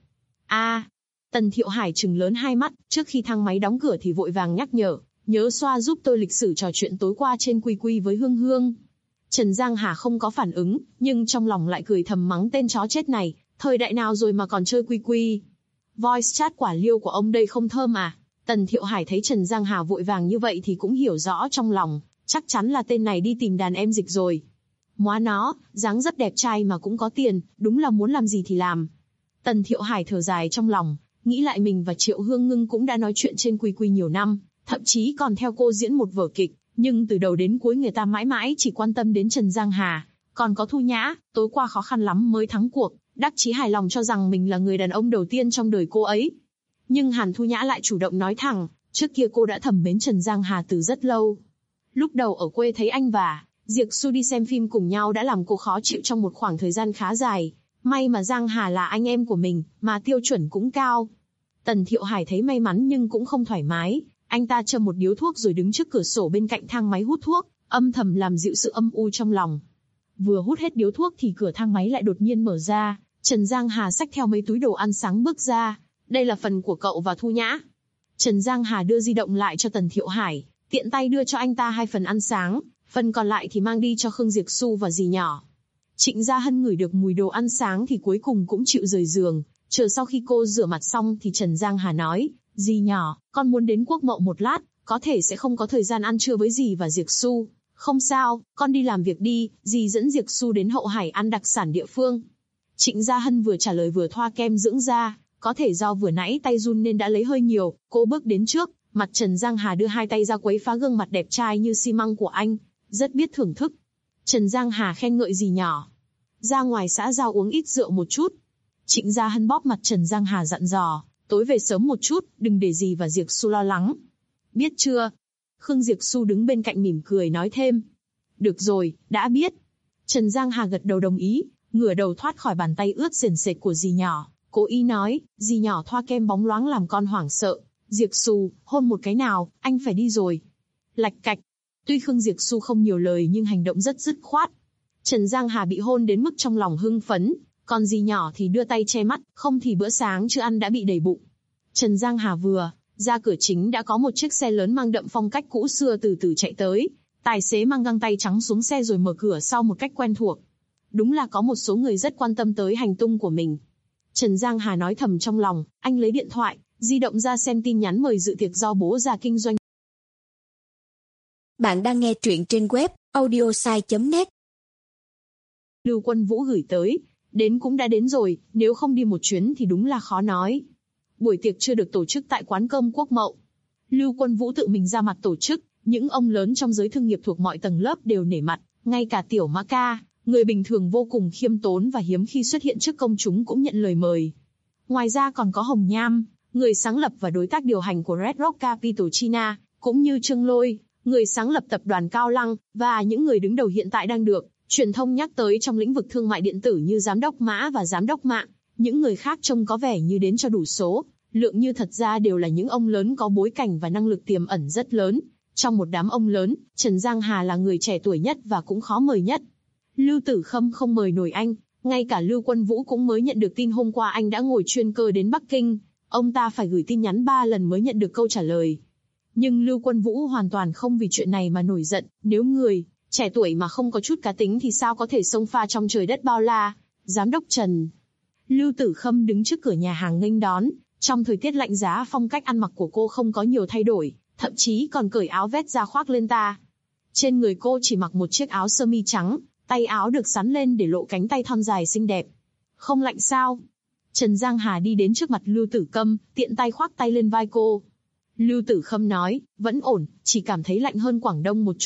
Tần Thiệu Hải trừng lớn hai mắt, trước khi thang máy đóng cửa thì vội vàng nhắc nhớ xoa giúp tôi lịch sử trò chuyện tối qua trên Quy Quy với Hương Hương. Trần Giang Hà không có phản ứng, nhưng trong lòng lại cười thầm mắng tên chó chết này, thời đại nào rồi mà còn chơi Quy Quy. Voice chat quả liêu của ông đây không thơm à? Tần Thiệu Hải thấy Trần Giang Hà vội vàng như vậy thì cũng hiểu rõ trong lòng, chắc chắn là tên này đi tìm đàn em Dịch rồi. Móa nó, dáng rất đẹp trai mà cũng có tiền, đúng là muốn làm gì thì làm. Tần Thiệu Hải thở dài trong lòng, nghĩ lại mình và Triệu Hương Ngưng cũng đã nói chuyện trên Quy Quy nhiều năm, thậm chí còn theo cô diễn một vở kịch, nhưng từ đầu đến cuối người ta mãi mãi chỉ quan tâm đến Trần Giang Hà. Còn có Thu Nhã, tối qua khó khăn lắm mới thắng cuộc, đắc chí hài lòng cho rằng mình là người đàn ông đầu tiên trong đời cô ấy. Nhưng Hàn Thu Nhã lại chủ động nói thẳng, trước kia cô đã thầm mến Trần Giang Hà từ rất lâu. Lúc đầu ở quê thấy anh và Diệc Xu đi xem phim cùng nhau đã làm cô khó chịu trong một khoảng thời gian khá dài. May mà Giang Hà là anh em của mình, mà tiêu chuẩn cũng cao. Tần Thiệu Hải thấy may mắn nhưng cũng không thoải mái. Anh ta châm một điếu thuốc rồi đứng trước cửa sổ bên cạnh thang máy hút thuốc, âm thầm làm dịu sự âm u trong lòng. Vừa hút hết điếu thuốc thì cửa thang máy lại đột nhiên mở ra. Trần Giang Hà xách theo mấy túi đồ ăn sáng bước ra. Đây là phần của cậu và Thu Nhã. Trần Giang Hà đưa di động lại cho Tần Thiệu Hải, tiện tay đưa cho anh ta 2 phần ăn sáng, phần còn lại thì mang đi cho Khương Diệc Xu và dì nhỏ. Trịnh Gia Hân ngửi được mùi đồ ăn sáng thì cuối cùng cũng chịu rời giường, chờ sau khi cô rửa mặt xong thì Trần Giang Hà nói, dì nhỏ, con muốn đến Quốc Mậu một lát, có thể sẽ không có thời gian ăn trưa với dì và Diệc Xu. Không sao, con đi làm việc đi, dì dẫn Diệc Xu đến Hậu Hải ăn đặc sản địa phương. Trịnh Gia Hân vừa trả lời vừa thoa kem dưỡng da, có thể do vừa nãy tay run nên đã lấy hơi nhiều, cô bước đến trước, mặt Trần Giang Hà đưa 2 tay ra quấy phá gương mặt đẹp trai như xi măng của anh, rất biết thưởng thức. Trần Giang Hà khen ngợi dì nhỏ. Ra ngoài xã giao uống ít rượu một chút. Trịnh Gia Hân bóp mặt Trần Giang Hà dặn dò, tối về sớm một chút, đừng để dì và Diệc Xu lo lắng. Biết chưa? Khương Diệc Xu đứng bên cạnh mỉm cười nói thêm. Được rồi, đã biết. Trần Giang Hà gật đầu đồng ý, ngửa đầu thoát khỏi bàn tay ướt sền sệt của dì nhỏ, cố ý nói, dì nhỏ thoa kem bóng loáng làm con hoảng sợ. Diệc Xu, hôn một cái nào, anh phải đi rồi. Lạch cạch. Tuy Khương Diệc Xu không nhiều lời nhưng hành động rất dứt khoát. Trần Giang Hà bị hôn đến mức trong lòng hưng phấn, còn dì nhỏ thì đưa tay che mắt, không thì bữa sáng chưa ăn đã bị đầy bụng. Trần Giang Hà vừa ra cửa chính đã có một chiếc xe lớn mang đậm phong cách cũ xưa từ từ chạy tới. Tài xế mang găng tay trắng xuống xe rồi mở cửa sau một cách quen thuộc. Đúng là có một số người rất quan tâm tới hành tung của mình. Trần Giang Hà nói thầm trong lòng, anh lấy điện thoại, di động ra xem tin nhắn mời dự tiệc do bố già kinh doanh. Bạn đang nghe truyện trên web audiosai.net. Lưu Quân Vũ gửi tới, đến cũng đã đến rồi, nếu không đi một chuyến thì đúng là khó nói. Buổi tiệc chưa được tổ chức tại quán cơm Quốc Mậu. Lưu Quân Vũ tự mình ra mặt tổ chức, những ông lớn trong giới thương nghiệp thuộc mọi tầng lớp đều nể mặt, ngay cả Tiểu Mã Ca, người bình thường vô cùng khiêm tốn và hiếm khi xuất hiện trước công chúng cũng nhận lời mời. Ngoài ra còn có Hồng Nham, người sáng lập và đối tác điều hành của Red Rock Capital China, cũng như Trương Lôi, người sáng lập tập đoàn Cao Lăng, và những người đứng đầu hiện tại đang được truyền thông nhắc tới trong lĩnh vực thương mại điện tử như giám đốc mã và giám đốc mạng. Những người khác trông có vẻ như đến cho đủ số, lượng như thật ra đều là những ông lớn có bối cảnh và năng lực tiềm ẩn rất lớn. Trong một đám ông lớn, Trần Giang Hà là người trẻ tuổi nhất và cũng khó mời nhất. Lưu Tử Khâm không mời nổi anh, ngay cả Lưu Quân Vũ cũng mới nhận được tin hôm qua anh đã ngồi chuyên cơ đến Bắc Kinh. Ông ta phải gửi tin nhắn 3 lần mới nhận được câu trả lời. Nhưng Lưu Quân Vũ hoàn toàn không vì chuyện này mà nổi giận, nếu người trẻ tuổi mà không có chút cá tính thì sao có thể xông pha trong trời đất bao la. Giám đốc Trần. Lưu Tử Khâm đứng trước cửa nhà hàng nghênh đón, trong thời tiết lạnh giá phong cách ăn mặc của cô không có nhiều thay đổi, thậm chí còn cởi áo vest ra khoác lên ta. Trên người cô chỉ mặc một chiếc áo sơ mi trắng, tay áo được xắn lên để lộ cánh tay thon dài xinh đẹp. Không lạnh sao? Trần Giang Hà đi đến trước mặt Lưu Tử Khâm, tiện tay khoác tay lên vai cô. Lưu Tử Khâm nói, vẫn ổn, chỉ cảm thấy lạnh hơn Quảng Đông một chút.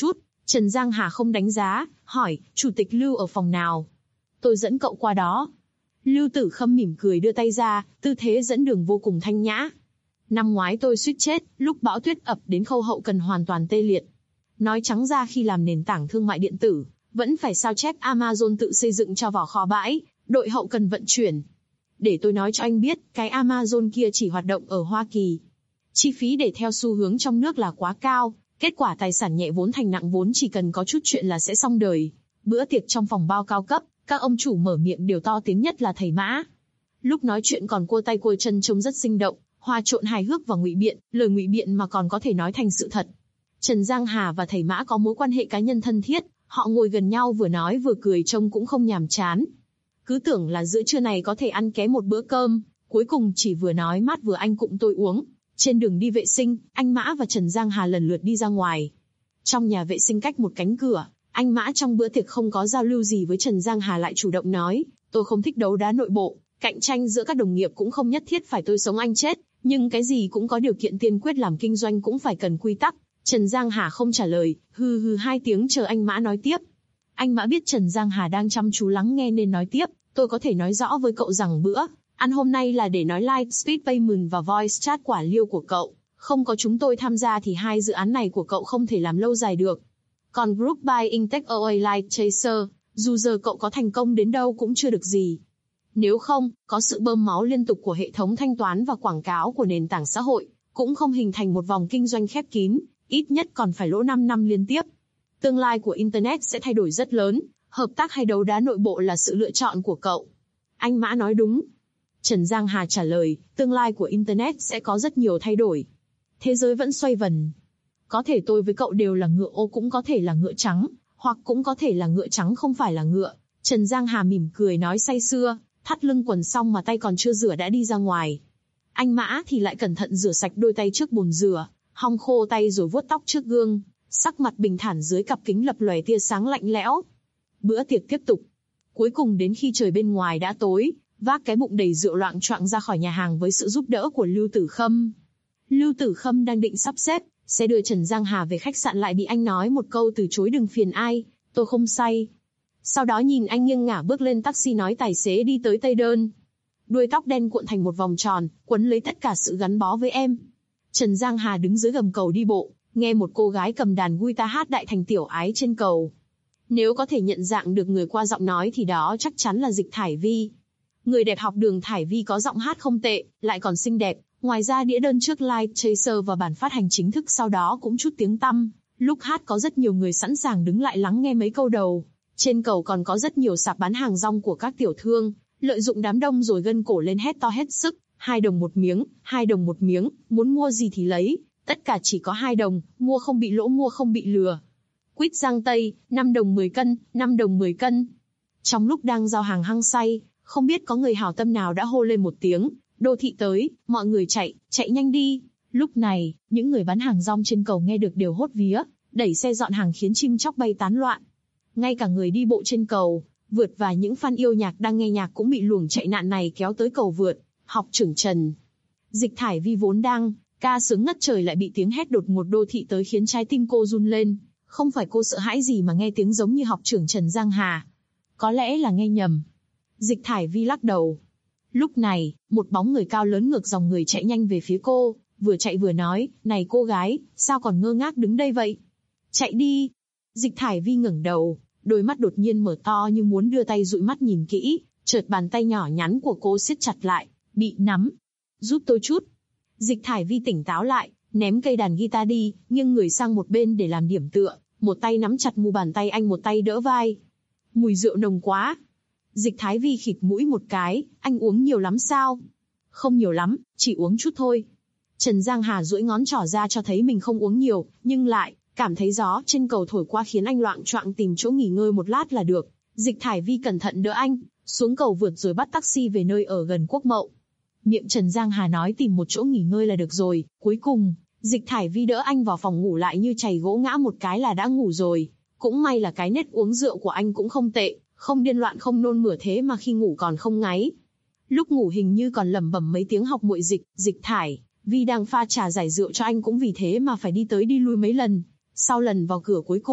Trần Giang Hà không đánh giá, hỏi, chủ tịch Lưu ở phòng nào? Tôi dẫn cậu qua đó. Lưu Tử Khâm mỉm cười đưa tay ra, tư thế dẫn đường vô cùng thanh nhã. Năm ngoái tôi suýt chết, lúc bão tuyết ập đến khâu hậu cần hoàn toàn tê liệt. Nói trắng ra khi làm nền tảng thương mại điện tử, vẫn phải sao chép Amazon tự xây dựng cho vào kho bãi, đội hậu cần vận chuyển. Để tôi nói cho anh biết, cái Amazon kia chỉ hoạt động ở Hoa Kỳ. Chi phí để theo xu hướng trong nước là quá cao, kết quả tài sản nhẹ vốn thành nặng vốn, chỉ cần có chút chuyện là sẽ xong đời. Bữa tiệc trong phòng bao cao cấp, các ông chủ mở miệng đều to tiếng nhất là thầy Mã. Lúc nói chuyện còn cua tay cua chân trông rất sinh động, hòa trộn hài hước và ngụy biện, lời ngụy biện mà còn có thể nói thành sự thật. Trần Giang Hà và thầy Mã có mối quan hệ cá nhân thân thiết, họ ngồi gần nhau vừa nói vừa cười trông cũng không nhàm chán. Cứ tưởng là giữa trưa này có thể ăn ké một bữa cơm, cuối cùng chỉ vừa nói mát vừa anh cụng tôi uống. Trên đường đi vệ sinh, anh Mã và Trần Giang Hà lần lượt đi ra ngoài. Trong nhà vệ sinh cách một cánh cửa, anh Mã trong bữa tiệc không có giao lưu gì với Trần Giang Hà lại chủ động nói, tôi không thích đấu đá nội bộ, cạnh tranh giữa các đồng nghiệp cũng không nhất thiết phải tôi sống anh chết, nhưng cái gì cũng có điều kiện tiên quyết, làm kinh doanh cũng phải cần quy tắc. Trần Giang Hà không trả lời, hừ hừ 2 tiếng chờ anh Mã nói tiếp. Anh Mã biết Trần Giang Hà đang chăm chú lắng nghe nên nói tiếp, tôi có thể nói rõ với cậu rằng bữa ăn hôm nay là để nói Lightspeed Payment và Voice Chat quả liêu của cậu. Không có chúng tôi tham gia thì 2 dự án này của cậu không thể làm lâu dài được. Còn Group Buying Takeaway Light Chaser, dù giờ cậu có thành công đến đâu cũng chưa được gì. Nếu không, có sự bơm máu liên tục của hệ thống thanh toán và quảng cáo của nền tảng xã hội, cũng không hình thành một vòng kinh doanh khép kín, ít nhất còn phải lỗ 5 năm liên tiếp. Tương lai của Internet sẽ thay đổi rất lớn, hợp tác hay đấu đá nội bộ là sự lựa chọn của cậu. Anh Mã nói đúng. Trần Giang Hà trả lời, tương lai của Internet sẽ có rất nhiều thay đổi. Thế giới vẫn xoay vần. Có thể tôi với cậu đều là ngựa ô, cũng có thể là ngựa trắng, hoặc cũng có thể là ngựa trắng không phải là ngựa. Trần Giang Hà mỉm cười nói say sưa, thắt lưng quần xong mà tay còn chưa rửa đã đi ra ngoài. Anh Mã thì lại cẩn thận rửa sạch đôi tay trước bồn rửa, hong khô tay rồi vuốt tóc trước gương, sắc mặt bình thản dưới cặp kính lập lòe tia sáng lạnh lẽo. Bữa tiệc tiếp tục. Cuối cùng đến khi trời bên ngoài đã tối, vác cái bụng đầy rượu loạng choạng ra khỏi nhà hàng với sự giúp đỡ của Lưu Tử Khâm. Lưu Tử Khâm đang định sắp xếp sẽ đưa Trần Giang Hà về khách sạn lại bị anh nói một câu từ chối đừng phiền ai, tôi không say. Sau đó nhìn anh nghiêng ngả bước lên taxi nói tài xế đi tới Tây Đơn. Đuôi tóc đen cuộn thành một vòng tròn, quấn lấy tất cả sự gắn bó với em. Trần Giang Hà đứng dưới gầm cầu đi bộ, nghe một cô gái cầm đàn guitar hát đại thành tiểu ái trên cầu. Nếu có thể nhận dạng được người qua giọng nói thì đó chắc chắn là Dịch Thải Vi. Người đẹp học đường Thải Vi có giọng hát không tệ, lại còn xinh đẹp. Ngoài ra đĩa đơn trước Light Chaser và bản phát hành chính thức sau đó cũng chút tiếng tăm. Lúc hát có rất nhiều người sẵn sàng đứng lại lắng nghe mấy câu đầu. Trên cầu còn có rất nhiều sạp bán hàng rong của các tiểu thương, lợi dụng đám đông rồi gân cổ lên hét to hết sức. 2 đồng một miếng, 2 đồng một miếng, muốn mua gì thì lấy. Tất cả chỉ có 2 đồng, mua không bị lỗ, mua không bị lừa. Quýt Giang Tây, 5 đồng 10 cân, 5 đồng 10 cân. Trong lúc đang giao hàng hăng say, không biết có người hảo tâm nào đã hô lên một tiếng, đô thị tới, mọi người chạy, chạy nhanh đi. Lúc này, những người bán hàng rong trên cầu nghe được đều hốt vía, đẩy xe dọn hàng khiến chim chóc bay tán loạn. Ngay cả người đi bộ trên cầu, vượt và những fan yêu nhạc đang nghe nhạc cũng bị luồng chạy nạn này kéo tới cầu vượt. Học trưởng Trần. Dịch Thải Vi vốn đang ca sướng ngất trời lại bị tiếng hét đột ngột đô thị tới khiến trái tim cô run lên. Không phải cô sợ hãi gì mà nghe tiếng giống như học trưởng Trần Giang Hà. Có lẽ là nghe nhầm. Dịch Thải Vi lắc đầu. Lúc này, một bóng người cao lớn ngược dòng người chạy nhanh về phía cô, vừa chạy vừa nói, này cô gái, sao còn ngơ ngác đứng đây vậy? Chạy đi. Dịch Thải Vi ngẩng đầu, đôi mắt đột nhiên mở to như muốn đưa tay dụi mắt nhìn kỹ, chợt bàn tay nhỏ nhắn của cô siết chặt lại, bị nắm. Giúp tôi chút. Dịch Thải Vi tỉnh táo lại, ném cây đàn guitar đi, nghiêng người sang một bên để làm điểm tựa, một tay nắm chặt mu bàn tay anh, một tay đỡ vai. Mùi rượu nồng quá. Dịch Thải Vi khịt mũi một cái, anh uống nhiều lắm sao? Không nhiều lắm, chỉ uống chút thôi. Trần Giang Hà duỗi ngón trỏ ra cho thấy mình không uống nhiều, nhưng lại cảm thấy gió trên cầu thổi qua khiến anh loạng choạng tìm chỗ nghỉ ngơi một lát là được. Dịch Thải Vi cẩn thận đỡ anh, xuống cầu vượt rồi bắt taxi về nơi ở gần Quốc Mậu. Miệng Trần Giang Hà nói tìm một chỗ nghỉ ngơi là được rồi, cuối cùng, Dịch Thải Vi đỡ anh vào phòng ngủ lại như chày gỗ ngã một cái là đã ngủ rồi. Cũng may là cái nết uống rượu của anh cũng không tệ, không điên loạn không nôn mửa thế mà khi ngủ còn không ngáy. Lúc ngủ hình như còn lẩm bẩm mấy tiếng học muội Dịch Thải Vi đang pha trà giải rượu cho anh cũng vì thế mà phải đi tới đi lui mấy lần. Sau lần vào cửa cuối cùng,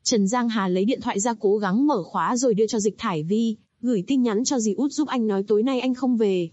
Trần Giang Hà lấy điện thoại ra cố gắng mở khóa rồi đưa cho Dịch Thải Vi, gửi tin nhắn cho dì út giúp anh nói tối nay anh không về.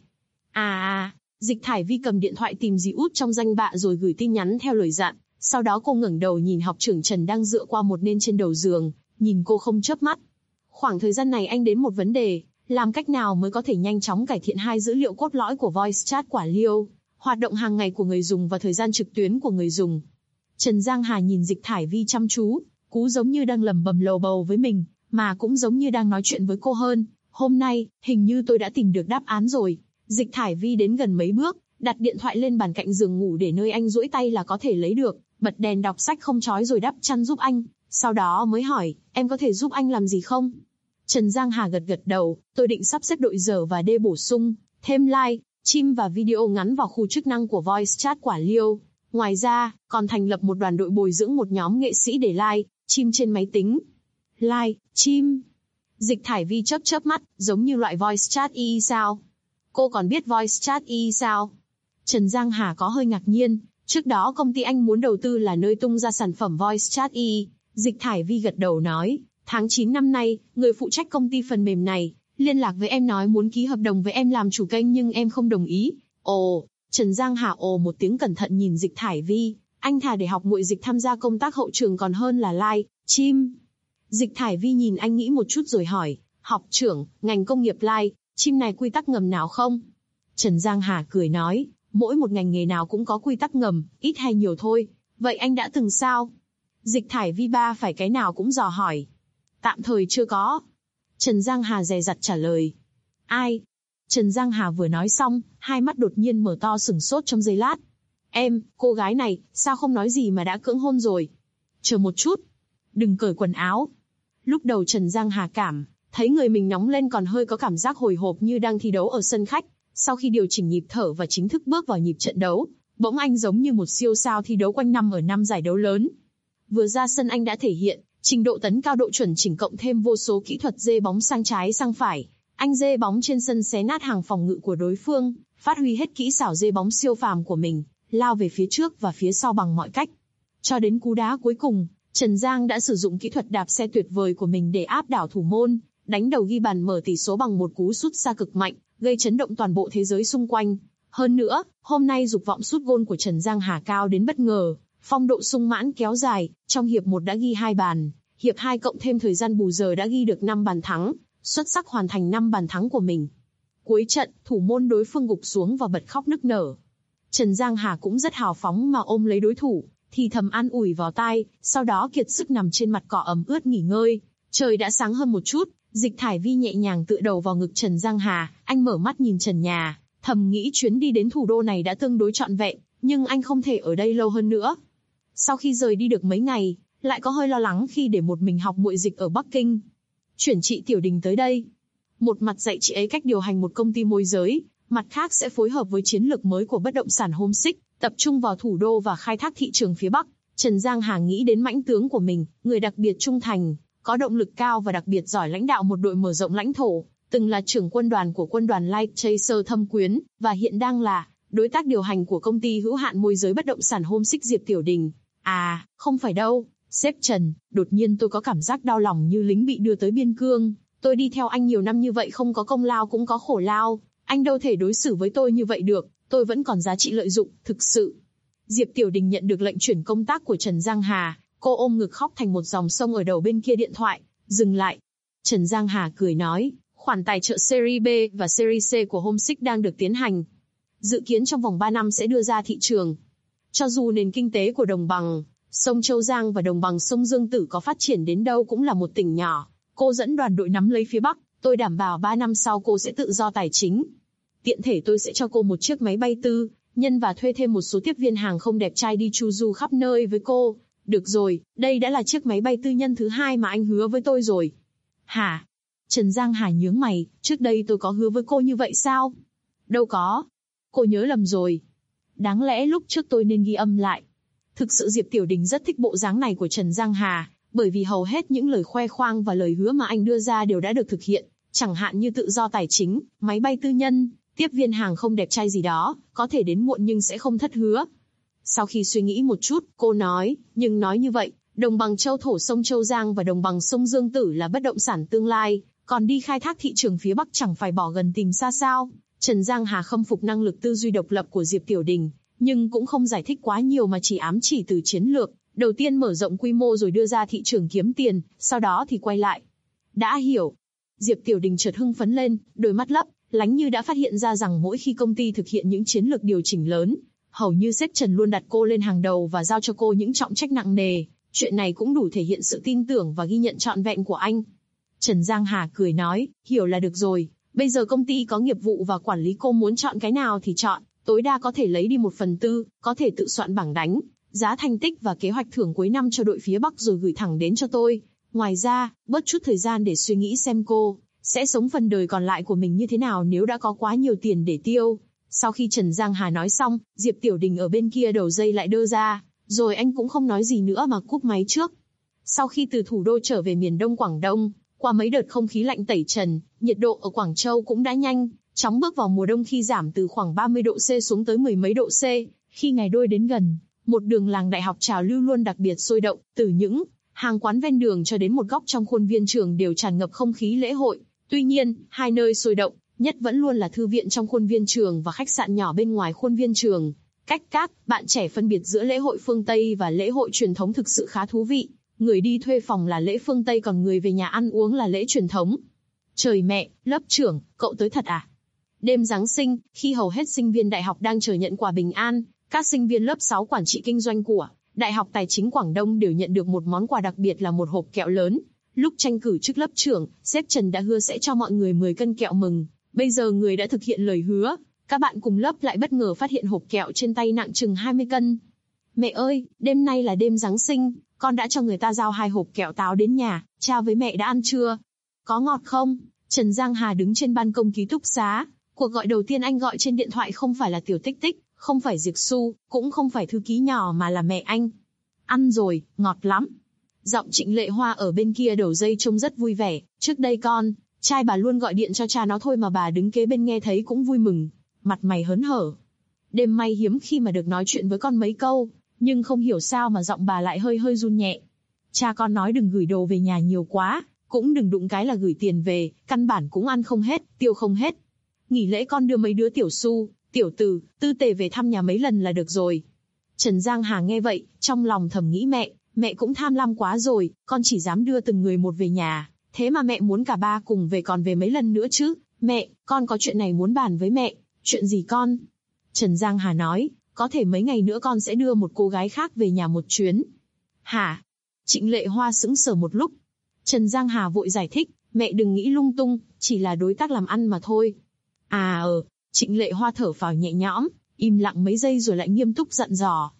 Dịch Thải Vi cầm điện thoại tìm dì út trong danh bạ rồi gửi tin nhắn theo lời dặn. Sau đó cô ngẩng đầu nhìn học trưởng Trần đang dựa qua một bên trên đầu giường, nhìn cô không chớp mắt. Khoảng thời gian này anh đến một vấn đề, làm cách nào mới có thể nhanh chóng cải thiện hai dữ liệu cốt lõi của Voice Chat Quả Liêu, hoạt động hàng ngày của người dùng và thời gian trực tuyến của người dùng. Trần Giang Hà nhìn Dịch Thải Vi chăm chú, cú giống như đang lẩm bẩm lầu bầu với mình, mà cũng giống như đang nói chuyện với cô hơn. Hôm nay, hình như tôi đã tìm được đáp án rồi. Dịch Thải Vi đến gần mấy bước, đặt điện thoại lên bàn cạnh giường ngủ để nơi anh duỗi tay là có thể lấy được, bật đèn đọc sách không chói rồi đắp chăn giúp anh. Sau đó mới hỏi, em có thể giúp anh làm gì không? Trần Giang Hà gật gật đầu, tôi định sắp xếp đội giờ và đê bổ sung, thêm like, chim và video ngắn vào khu chức năng của Voice Chat Quả Liêu. Ngoài ra, còn thành lập một đoàn đội bồi dưỡng một nhóm nghệ sĩ để like, chim trên máy tính. Like, chim. Dịch Thải Vi chớp chớp mắt, giống như loại Voice Chat sao? Cô còn biết Voice Chat sao? Trần Giang Hà có hơi ngạc nhiên, trước đó công ty anh muốn đầu tư là nơi tung ra sản phẩm Voice Chat Dịch Thải Vi gật đầu nói, tháng 9 năm nay, người phụ trách công ty phần mềm này liên lạc với em nói muốn ký hợp đồng với em làm chủ kênh nhưng em không đồng ý. Ồ, Trần Giang Hà ồ một tiếng cẩn thận nhìn Dịch Thải Vi, anh thà để học muội Dịch tham gia công tác hậu trường còn hơn là like, chim. Dịch Thải Vi nhìn anh nghĩ một chút rồi hỏi, học trưởng, ngành công nghiệp like, chim này quy tắc ngầm nào không? Trần Giang Hà cười nói, mỗi một ngành nghề nào cũng có quy tắc ngầm, ít hay nhiều thôi. Vậy anh đã từng sao? Dịch Thải Vi ba phải cái nào cũng dò hỏi. Tạm thời chưa có. Trần Giang Hà dè dặt trả lời. Ai? Trần Giang Hà vừa nói xong, hai mắt đột nhiên mở to sửng sốt trong giây lát. Em, cô gái này, sao không nói gì mà đã cưỡng hôn rồi? Chờ một chút. Đừng cởi quần áo. Lúc đầu Trần Giang Hà thấy người mình nóng lên còn hơi có cảm giác hồi hộp như đang thi đấu ở sân khách. Sau khi điều chỉnh nhịp thở và chính thức bước vào nhịp trận đấu, bỗng anh giống như một siêu sao thi đấu quanh năm ở 5 giải đấu lớn. Vừa ra sân anh đã thể hiện trình độ tấn cao độ chuẩn chỉnh cộng thêm vô số kỹ thuật dê bóng sang trái sang phải. Anh dê bóng trên sân xé nát hàng phòng ngự của đối phương, phát huy hết kỹ xảo dê bóng siêu phàm của mình, lao về phía trước và phía sau bằng mọi cách. Cho đến cú đá cuối cùng, Trần Giang đã sử dụng kỹ thuật đạp xe tuyệt vời của mình để áp đảo thủ môn, đánh đầu ghi bàn mở tỷ số bằng một cú sút xa cực mạnh, gây chấn động toàn bộ thế giới xung quanh. Hơn nữa, hôm nay dục vọng sút gôn của Trần Giang Hà cao đến bất ngờ, phong độ sung mãn kéo dài, trong hiệp 1 đã ghi 2 bàn, hiệp 2 cộng thêm thời gian bù giờ đã ghi được 5 bàn thắng, xuất sắc hoàn thành 5 bàn thắng của mình. Cuối trận, thủ môn đối phương gục xuống và bật khóc nức nở. Trần Giang Hà cũng rất hào phóng mà ôm lấy đối thủ, thì thầm an ủi vào tai, sau đó kiệt sức nằm trên mặt cỏ ẩm ướt nghỉ ngơi. Trời đã sáng hơn một chút, Dịch Thải Vi nhẹ nhàng tựa đầu vào ngực Trần Giang Hà, anh mở mắt nhìn trần nhà, thầm nghĩ chuyến đi đến thủ đô này đã tương đối trọn vẹn, nhưng anh không thể ở đây lâu hơn nữa. Sau khi rời đi được mấy ngày, lại có hơi lo lắng khi để một mình học muội Dịch ở Bắc Kinh. Chuyển chị Tiểu Đình tới đây. Một mặt dạy chị ấy cách điều hành một công ty môi giới, mặt khác sẽ phối hợp với chiến lược mới của bất động sản Homesick, tập trung vào thủ đô và khai thác thị trường phía Bắc. Trần Giang Hà nghĩ đến mãnh tướng của mình, người đặc biệt trung thành, có động lực cao và đặc biệt giỏi lãnh đạo một đội mở rộng lãnh thổ, từng là trưởng quân đoàn của quân đoàn Light Chaser Thâm Quyến, và hiện đang là đối tác điều hành của công ty hữu hạn môi giới bất động sản Homesick Diệp Tiểu Đình. À, không phải đâu, sếp Trần, đột nhiên tôi có cảm giác đau lòng như lính bị đưa tới biên cương. Tôi đi theo anh nhiều năm như vậy không có công lao cũng có khổ lao, anh đâu thể đối xử với tôi như vậy được, tôi vẫn còn giá trị lợi dụng, thực sự. Diệp Tiểu Đình nhận được lệnh chuyển công tác của Trần Giang Hà, cô ôm ngực khóc thành một dòng sông ở đầu bên kia điện thoại, dừng lại. Trần Giang Hà cười nói, khoản tài trợ Series B và Series C của Homesick đang được tiến hành. Dự kiến trong vòng 3 năm sẽ đưa ra thị trường. Cho dù nền kinh tế của đồng bằng sông Châu Giang và đồng bằng sông Dương Tử có phát triển đến đâu cũng là một tỉnh nhỏ, cô dẫn đoàn đội nắm lấy phía Bắc, tôi đảm bảo 3 năm sau cô sẽ tự do tài chính. Tiện thể tôi sẽ cho cô một chiếc máy bay tư nhân và thuê thêm một số tiếp viên hàng không đẹp trai đi chu du khắp nơi với cô. Được rồi, đây đã là chiếc máy bay tư nhân thứ 2 mà anh hứa với tôi rồi. Hả? Trần Giang Hà nhướng mày, trước đây tôi có hứa với cô như vậy sao? Đâu có. Cô nhớ lầm rồi. Đáng lẽ lúc trước tôi nên ghi âm lại. Thực sự Diệp Tiểu Đình rất thích bộ dáng này của Trần Giang Hà, bởi vì hầu hết những lời khoe khoang và lời hứa mà anh đưa ra đều đã được thực hiện, chẳng hạn như tự do tài chính, máy bay tư nhân, tiếp viên hàng không đẹp trai gì đó, có thể đến muộn nhưng sẽ không thất hứa. Sau khi suy nghĩ một chút, cô nói, nhưng nói như vậy, Đồng bằng châu thổ sông Châu Giang và đồng bằng sông Dương Tử là bất động sản tương lai, còn đi khai thác thị trường phía Bắc chẳng phải bỏ gần tìm xa sao. Trần Giang Hà khâm phục năng lực tư duy độc lập của Diệp Tiểu Đình, nhưng cũng không giải thích quá nhiều mà chỉ ám chỉ từ chiến lược. Đầu tiên mở rộng quy mô rồi đưa ra thị trường kiếm tiền, sau đó thì quay lại. Đã hiểu. Diệp Tiểu Đình chợt hưng phấn lên, đôi mắt lấp lánh như đã phát hiện ra rằng mỗi khi công ty thực hiện những chiến lược điều chỉnh lớn, hầu như sếp Trần luôn đặt cô lên hàng đầu và giao cho cô những trọng trách nặng nề. Chuyện này cũng đủ thể hiện sự tin tưởng và ghi nhận trọn vẹn của anh. Trần Giang Hà cười nói, hiểu là được rồi. Bây giờ công ty có nghiệp vụ và quản lý, cô muốn chọn cái nào thì chọn, tối đa có thể lấy đi 1/4, có thể tự soạn bảng đánh giá thành tích và kế hoạch thưởng cuối năm cho đội phía Bắc rồi gửi thẳng đến cho tôi. Ngoài ra, bớt chút thời gian để suy nghĩ xem cô sẽ sống phần đời còn lại của mình như thế nào nếu đã có quá nhiều tiền để tiêu. Sau khi Trần Giang Hà nói xong, Diệp Tiểu Đình ở bên kia đầu dây lại đơ ra, rồi anh cũng không nói gì nữa mà cúp máy trước. Sau khi từ thủ đô trở về miền Đông Quảng Đông, qua mấy đợt không khí lạnh tẩy trần, nhiệt độ ở Quảng Châu cũng đã nhanh chóng bước vào mùa đông khi giảm từ khoảng 30 độ C xuống tới 10 mấy độ C. Khi ngày đôi đến gần, một đường làng đại học trào lưu luôn đặc biệt sôi động, từ những hàng quán ven đường cho đến một góc trong khuôn viên trường đều tràn ngập không khí lễ hội. Tuy nhiên, hai nơi sôi động nhất vẫn luôn là thư viện trong khuôn viên trường và khách sạn nhỏ bên ngoài khuôn viên trường. Cách các bạn trẻ phân biệt giữa lễ hội phương Tây và lễ hội truyền thống thực sự khá thú vị. Người đi thuê phòng là lễ phương Tây, còn người về nhà ăn uống là lễ truyền thống. Trời mẹ, lớp trưởng, cậu tới thật à? Đêm Giáng sinh, khi hầu hết sinh viên đại học đang chờ nhận quà bình an, các sinh viên lớp 6 quản trị kinh doanh của Đại học Tài chính Quảng Đông đều nhận được một món quà đặc biệt là một hộp kẹo lớn. Lúc tranh cử chức lớp trưởng, sếp Trần đã hứa sẽ cho mọi người 10 cân kẹo mừng. Bây giờ người đã thực hiện lời hứa. Các bạn cùng lớp lại bất ngờ phát hiện hộp kẹo trên tay nặng chừng 20 cân. Mẹ ơi, đêm nay là đêm Giáng sinh, con đã cho người ta giao 2 hộp kẹo táo đến nhà, cha với mẹ đã ăn chưa? Có ngọt không? Trần Giang Hà đứng trên ban công ký túc xá. Cuộc gọi đầu tiên anh gọi trên điện thoại không phải là Tiểu Tích Tích, không phải Diệp Xu, cũng không phải thư ký nhỏ mà là mẹ anh. Ăn rồi, ngọt lắm. Giọng Trịnh Lệ Hoa ở bên kia đầu dây trông rất vui vẻ. Trước đây con trai bà luôn gọi điện cho cha nó thôi mà bà đứng kế bên nghe thấy cũng vui mừng, mặt mày hớn hở. Đêm may hiếm khi mà được nói chuyện với con mấy câu, nhưng không hiểu sao mà giọng bà lại hơi hơi run nhẹ. Cha con nói đừng gửi đồ về nhà nhiều quá, cũng đừng đụng cái là gửi tiền về, căn bản cũng ăn không hết, tiêu không hết. Nghỉ lễ con đưa mấy đứa Tiểu Xu, Tiểu Từ, Tư Tề về thăm nhà mấy lần là được rồi. Trần Giang Hà nghe vậy, trong lòng thầm nghĩ mẹ cũng tham lam quá rồi, con chỉ dám đưa từng người một về nhà, thế mà mẹ muốn cả ba cùng về, còn về mấy lần nữa chứ. Mẹ, con có chuyện này muốn bàn với mẹ. Chuyện gì con? Trần Giang Hà nói, có thể mấy ngày nữa con sẽ đưa một cô gái khác về nhà một chuyến. Hả? Trịnh Lệ Hoa sững sờ một lúc. Trần Giang Hà vội giải thích, mẹ đừng nghĩ lung tung, chỉ là đối tác làm ăn mà thôi. Trịnh Lệ Hoa thở phào nhẹ nhõm, im lặng mấy giây rồi lại nghiêm túc dặn dò,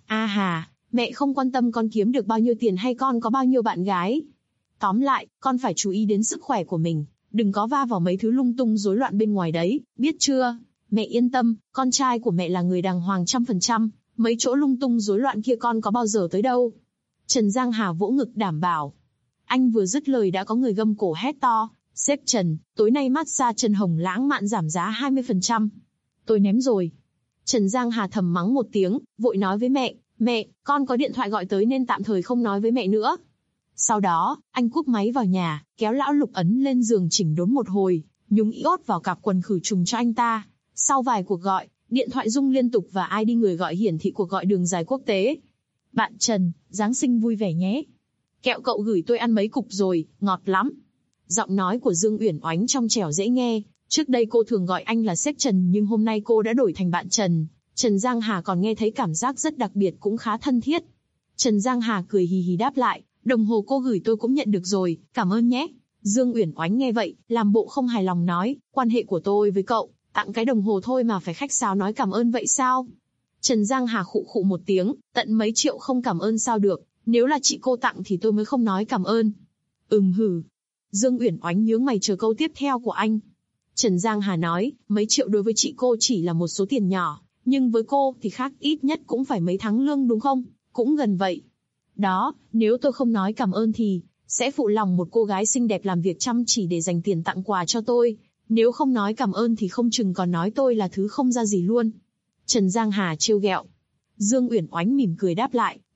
mẹ không quan tâm con kiếm được bao nhiêu tiền hay con có bao nhiêu bạn gái. Tóm lại, con phải chú ý đến sức khỏe của mình, đừng có va vào mấy thứ lung tung rối loạn bên ngoài đấy, biết chưa? Mẹ yên tâm, con trai của mẹ là người đàng hoàng 100%, mấy chỗ lung tung rối loạn kia con có bao giờ tới đâu. Trần Giang Hà vỗ ngực đảm bảo. Anh vừa dứt lời đã có người gầm cổ hét to, sếp Trần, tối nay massage chân hồng lãng mạn giảm giá 20%. Tôi ném rồi. Trần Giang Hà thầm mắng một tiếng, vội nói với mẹ, con có điện thoại gọi tới nên tạm thời không nói với mẹ nữa. Sau đó, anh cúp máy vào nhà, kéo lão Lục ấn lên giường chỉnh đốn một hồi, nhúng iốt vào cặp quần khử trùng cho anh ta. Sau vài cuộc gọi, điện thoại rung liên tục và ID người gọi hiển thị cuộc gọi đường dài quốc tế. Bạn Trần, Giáng sinh vui vẻ nhé. Kẹo cậu gửi tôi ăn mấy cục rồi, ngọt lắm. Giọng nói của Dương Uyển Oánh trong trẻo dễ nghe. Trước đây cô thường gọi anh là sếp Trần nhưng hôm nay cô đã đổi thành bạn Trần. Trần Giang Hà còn nghe thấy cảm giác rất đặc biệt cũng khá thân thiết. Trần Giang Hà cười hì hì đáp lại, đồng hồ cô gửi tôi cũng nhận được rồi, cảm ơn nhé. Dương Uyển Oánh nghe vậy, làm bộ không hài lòng nói, quan hệ của tôi với cậu, tặng cái đồng hồ thôi mà phải khách sáo nói cảm ơn vậy sao? Trần Giang Hà khụ khụ một tiếng, tận mấy triệu không cảm ơn sao được, nếu là chị cô tặng thì tôi mới không nói cảm ơn. Hừ. Dương Uyển Oánh nhướng mày chờ câu tiếp theo của anh. Trần Giang Hà nói, mấy triệu đối với chị cô chỉ là một số tiền nhỏ, nhưng với cô thì khác, ít nhất cũng phải mấy tháng lương đúng không? Cũng gần vậy. Đó, nếu tôi không nói cảm ơn thì sẽ phụ lòng một cô gái xinh đẹp làm việc chăm chỉ để dành tiền tặng quà cho tôi. Nếu không nói cảm ơn thì không chừng còn nói tôi là thứ không ra gì luôn. Trần Giang Hà trêu ghẹo. Dương Uyển Oánh mỉm cười đáp lại,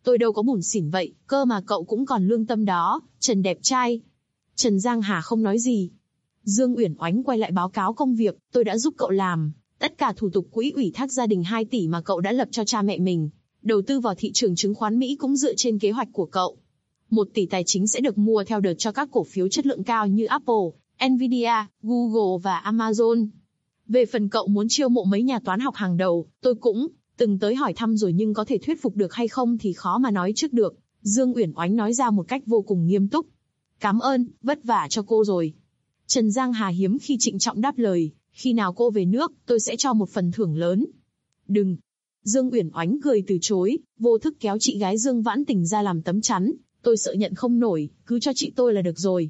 tôi đâu có bủn xỉn vậy, cơ mà cậu cũng còn lương tâm đó, Trần đẹp trai. Trần Giang Hà không nói gì. Dương Uyển Oánh quay lại báo cáo công việc, tôi đã giúp cậu làm tất cả thủ tục quỹ ủy thác gia đình 2 tỷ mà cậu đã lập cho cha mẹ mình. Đầu tư vào thị trường chứng khoán Mỹ cũng dựa trên kế hoạch của cậu. 1 tỷ tài chính sẽ được mua theo đợt cho các cổ phiếu chất lượng cao như Apple, Nvidia, Google và Amazon. Về phần cậu muốn chiêu mộ mấy nhà toán học hàng đầu, tôi cũng từng tới hỏi thăm rồi nhưng có thể thuyết phục được hay không thì khó mà nói trước được. Dương Uyển Oánh nói ra một cách vô cùng nghiêm túc. Cảm ơn, vất vả cho cô rồi. Trần Giang Hà hiếm khi trịnh trọng đáp lời, khi nào cô về nước, tôi sẽ cho một phần thưởng lớn. Đừng. Dương Uyển Oánh cười từ chối, vô thức kéo chị gái Dương Vãn Tình ra làm tấm chắn. Tôi sợ nhận không nổi, cứ cho chị tôi là được rồi.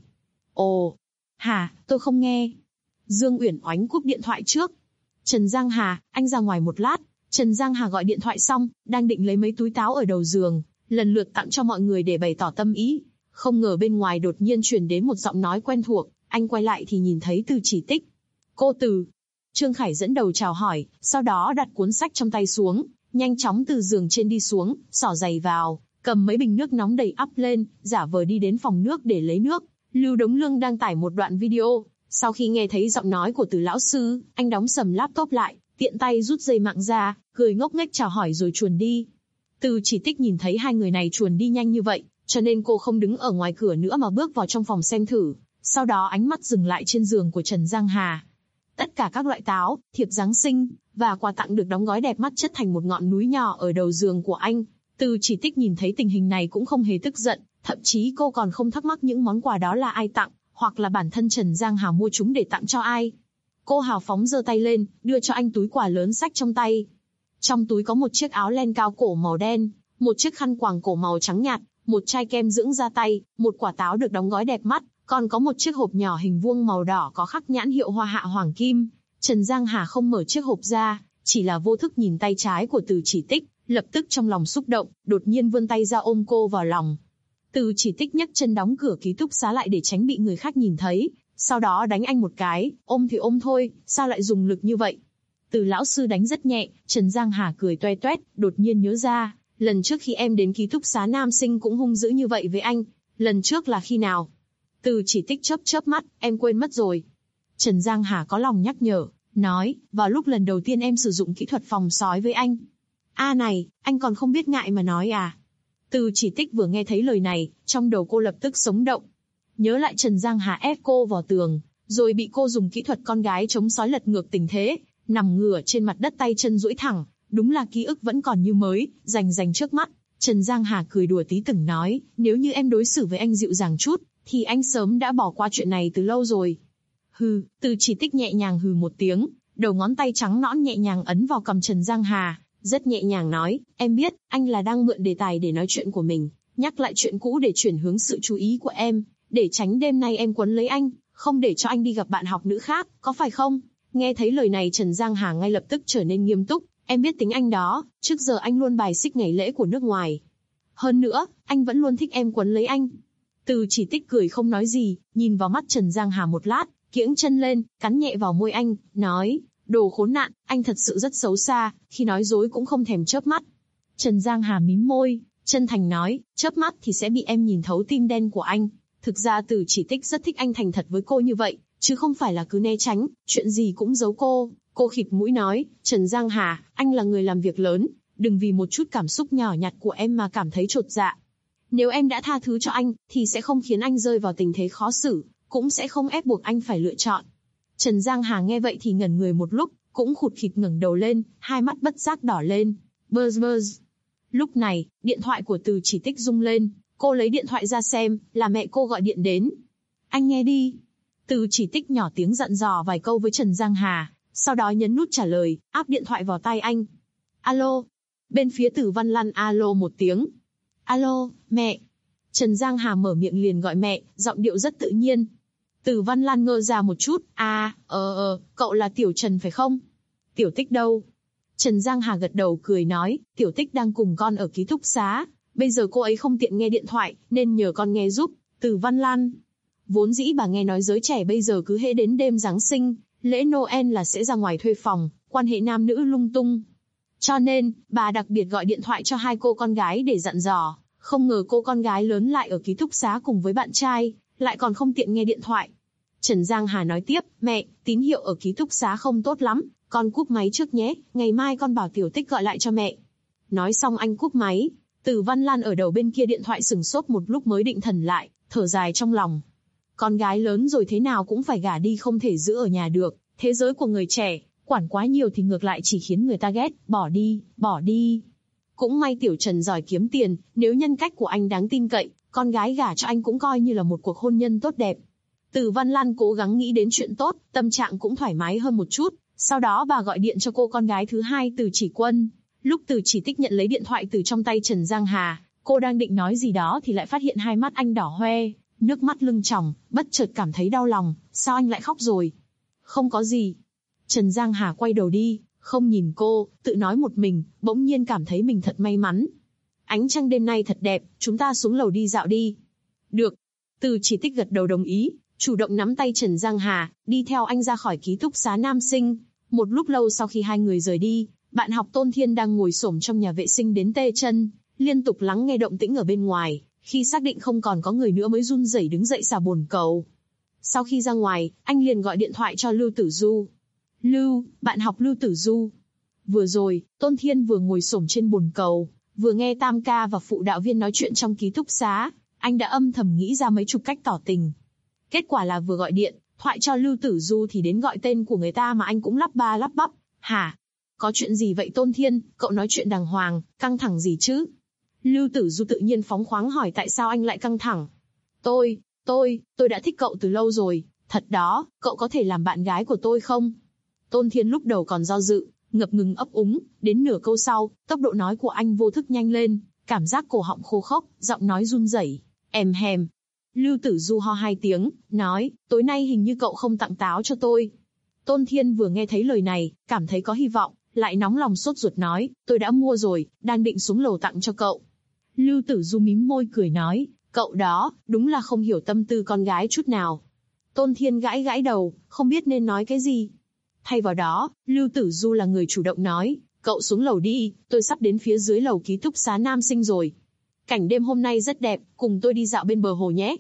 Ồ. Hả, tôi không nghe. Dương Uyển Oánh cúp điện thoại trước. Trần Giang Hà, anh ra ngoài một lát. Trần Giang Hà gọi điện thoại xong, đang định lấy mấy túi táo ở đầu giường, lần lượt tặng cho mọi người để bày tỏ tâm ý. Không ngờ bên ngoài đột nhiên truyền đến một giọng nói quen thuộc, anh quay lại thì nhìn thấy Từ Chỉ Tích. Cô Từ. Trương Khải dẫn đầu chào hỏi, sau đó đặt cuốn sách trong tay xuống, nhanh chóng từ giường trên đi xuống, xỏ giày vào, cầm mấy bình nước nóng đầy ắp lên, giả vờ đi đến phòng nước để lấy nước. Lưu Đống Lương đang tải một đoạn video, sau khi nghe thấy giọng nói của Từ lão sư, anh đóng sầm laptop lại, tiện tay rút dây mạng ra, cười ngốc nghếch chào hỏi rồi chuồn đi. Từ Chỉ Tích nhìn thấy hai người này chuồn đi nhanh như vậy, cho nên cô không đứng ở ngoài cửa nữa mà bước vào trong phòng xem thử, sau đó ánh mắt dừng lại trên giường của Trần Giang Hà. Tất cả các loại táo, thiệp Giáng sinh và quà tặng được đóng gói đẹp mắt chất thành một ngọn núi nhỏ ở đầu giường của anh. Từ Chỉ Tích nhìn thấy tình hình này cũng không hề tức giận, thậm chí cô còn không thắc mắc những món quà đó là ai tặng, hoặc là bản thân Trần Giang Hà mua chúng để tặng cho ai. Cô hào phóng giơ tay lên, đưa cho anh túi quà lớn xách trong tay. Trong túi có một chiếc áo len cao cổ màu đen, một chiếc khăn quàng cổ màu trắng nhạt, một chai kem dưỡng da tay, một quả táo được đóng gói đẹp mắt, còn có một chiếc hộp nhỏ hình vuông màu đỏ có khắc nhãn hiệu Hoa Hạ Hoàng Kim. Trần Giang Hà không mở chiếc hộp ra, chỉ là vô thức nhìn tay trái của Từ Chỉ Tích, lập tức trong lòng xúc động, đột nhiên vươn tay ra ôm cô vào lòng. Từ Chỉ Tích nhấc chân đóng cửa ký túc xá lại để tránh bị người khác nhìn thấy, sau đó đánh anh một cái, ôm thì ôm thôi, sao lại dùng lực như vậy? Từ lão sư đánh rất nhẹ, Trần Giang Hà cười toe toét, đột nhiên nhớ ra, lần trước khi em đến ký túc xá nam sinh cũng hung dữ như vậy với anh, lần trước là khi nào? Từ Chỉ Tích chớp mắt, em quên mất rồi. Trần Giang Hà có lòng nhắc nhở, nói, vào lúc lần đầu tiên em sử dụng kỹ thuật phòng sói với anh. Này, anh còn không biết ngại mà nói à? Từ Chỉ Tích vừa nghe thấy lời này, trong đầu cô lập tức sống động. Nhớ lại Trần Giang Hà ép cô vào tường, rồi bị cô dùng kỹ thuật con gái chống sói lật ngược tình thế, nằm ngửa trên mặt đất tay chân duỗi thẳng, đúng là ký ức vẫn còn như mới, rành trước mắt. Trần Giang Hà cười đùa tí từng nói, nếu như em đối xử với anh dịu dàng chút, thì anh sớm đã bỏ qua chuyện này từ lâu rồi. Hừ, Từ Chỉ Tích nhẹ nhàng hừ một tiếng, đầu ngón tay trắng nõn nhẹ nhàng ấn vào cằm Trần Giang Hà, rất nhẹ nhàng nói, em biết, anh là đang mượn đề tài để nói chuyện của mình, nhắc lại chuyện cũ để chuyển hướng sự chú ý của em, để tránh đêm nay em quấn lấy anh, không để cho anh đi gặp bạn học nữ khác, có phải không? Nghe thấy lời này Trần Giang Hà ngay lập tức trở nên nghiêm túc, em biết tính anh đó, trước giờ anh luôn bài xích ngày lễ của nước ngoài. Hơn nữa, anh vẫn luôn thích em quấn lấy anh. Từ Chỉ Tích cười không nói gì, nhìn vào mắt Trần Giang Hà một lát, kiễng chân lên, cắn nhẹ vào môi anh, nói, đồ khốn nạn, anh thật sự rất xấu xa, khi nói dối cũng không thèm chớp mắt. Trần Giang Hà mím môi, chân thành nói, chớp mắt thì sẽ bị em nhìn thấu tim đen của anh. Thực ra Từ Chỉ Tích rất thích anh thành thật với cô như vậy, chứ không phải là cứ né tránh, chuyện gì cũng giấu cô. Cô khịt mũi nói, Trần Giang Hà, anh là người làm việc lớn, đừng vì một chút cảm xúc nhỏ nhặt của em mà cảm thấy chột dạ. Nếu em đã tha thứ cho anh, thì sẽ không khiến anh rơi vào tình thế khó xử, cũng sẽ không ép buộc anh phải lựa chọn. Trần Giang Hà nghe vậy thì ngẩn người một lúc, cũng khụt khịt ngẩng đầu lên, hai mắt bất giác đỏ lên. Buzz. Lúc này, điện thoại của Từ Chỉ Tích rung lên, cô lấy điện thoại ra xem, là mẹ cô gọi điện đến. Anh nghe đi. Từ Chỉ Tích nhỏ tiếng dặn dò vài câu với Trần Giang Hà, sau đó nhấn nút trả lời, áp điện thoại vào tai anh. Alo. Bên phía Từ Văn Lan alo một tiếng. Alo, mẹ. Trần Giang Hà mở miệng liền gọi mẹ, giọng điệu rất tự nhiên. Từ Văn Lan ngơ ra một chút, cậu là Tiểu Trần phải không? Tiểu Tích đâu? Trần Giang Hà gật đầu cười nói, Tiểu Tích đang cùng con ở ký túc xá, bây giờ cô ấy không tiện nghe điện thoại, nên nhờ con nghe giúp. Từ Văn Lan. Vốn dĩ bà nghe nói giới trẻ bây giờ cứ hễ đến đêm Giáng sinh, lễ Noel là sẽ ra ngoài thuê phòng, quan hệ nam nữ lung tung. Cho nên, bà đặc biệt gọi điện thoại cho hai cô con gái để dặn dò, không ngờ cô con gái lớn lại ở ký túc xá cùng với bạn trai, lại còn không tiện nghe điện thoại. Trần Giang Hà nói tiếp, mẹ, tín hiệu ở ký túc xá không tốt lắm, con cúp máy trước nhé, ngày mai con bảo Tiểu Tích gọi lại cho mẹ. Nói xong anh cúp máy, Từ Văn Lan ở đầu bên kia điện thoại sửng sốt một lúc mới định thần lại, thở dài trong lòng. Con gái lớn rồi thế nào cũng phải gả đi, không thể giữ ở nhà được, thế giới của người trẻ, quản quá nhiều thì ngược lại chỉ khiến người ta ghét, bỏ đi, bỏ đi. Cũng may Tiểu Trần giỏi kiếm tiền, nếu nhân cách của anh đáng tin cậy, con gái gả cho anh cũng coi như là một cuộc hôn nhân tốt đẹp. Từ Văn Lan cố gắng nghĩ đến chuyện tốt, tâm trạng cũng thoải mái hơn một chút, sau đó bà gọi điện cho cô con gái thứ hai Từ Chỉ Quân. Lúc Từ Chỉ Tích nhận lấy điện thoại từ trong tay Trần Giang Hà, cô đang định nói gì đó thì lại phát hiện hai mắt anh đỏ hoe, nước mắt lưng tròng, bất chợt cảm thấy đau lòng, sao anh lại khóc rồi? Không có gì. Trần Giang Hà quay đầu đi, không nhìn cô, tự nói một mình, bỗng nhiên cảm thấy mình thật may mắn. Ánh trăng đêm nay thật đẹp, chúng ta xuống lầu đi dạo đi. Được. Từ Chỉ Tích gật đầu đồng ý, chủ động nắm tay Trần Giang Hà, đi theo anh ra khỏi ký túc xá nam sinh. Một lúc lâu sau khi hai người rời đi, bạn học Tôn Thiên đang ngồi xổm trong nhà vệ sinh đến tê chân, liên tục lắng nghe động tĩnh ở bên ngoài, khi xác định không còn có người nữa mới run rẩy đứng dậy xà bồn cầu. Sau khi ra ngoài, anh liền gọi điện thoại cho Lưu Tử Du. Lưu, bạn học Lưu Tử Du. Vừa rồi, Tôn Thiên vừa ngồi xổm trên bồn cầu, vừa nghe Tam ca và phụ đạo viên nói chuyện trong ký túc xá, anh đã âm thầm nghĩ ra mấy chục cách tỏ tình. Kết quả là vừa gọi điện thoại cho Lưu Tử Du thì đến gọi tên của người ta mà anh cũng lắp ba lắp bắp. Hả? Có chuyện gì vậy Tôn Thiên, cậu nói chuyện đàng hoàng, căng thẳng gì chứ? Lưu Tử Du tự nhiên phóng khoáng hỏi tại sao anh lại căng thẳng. Tôi đã thích cậu từ lâu rồi, thật đó, cậu có thể làm bạn gái của tôi không? Tôn Thiên lúc đầu còn do dự, ngập ngừng ấp úng, đến nửa câu sau, tốc độ nói của anh vô thức nhanh lên, cảm giác cổ họng khô khốc, giọng nói run rẩy, èm hèm. Lưu Tử Du ho hai tiếng, nói, tối nay hình như cậu không tặng táo cho tôi. Tôn Thiên vừa nghe thấy lời này, cảm thấy có hy vọng, lại nóng lòng sốt ruột nói, tôi đã mua rồi, đang định xuống lầu tặng cho cậu. Lưu Tử Du mím môi cười nói, cậu đó, đúng là không hiểu tâm tư con gái chút nào. Tôn Thiên gãi gãi đầu, không biết nên nói cái gì. Thay vào đó, Lưu Tử Du là người chủ động nói, cậu xuống lầu đi, tôi sắp đến phía dưới lầu ký túc xá nam sinh rồi. Cảnh đêm hôm nay rất đẹp, cùng tôi đi dạo bên bờ hồ nhé.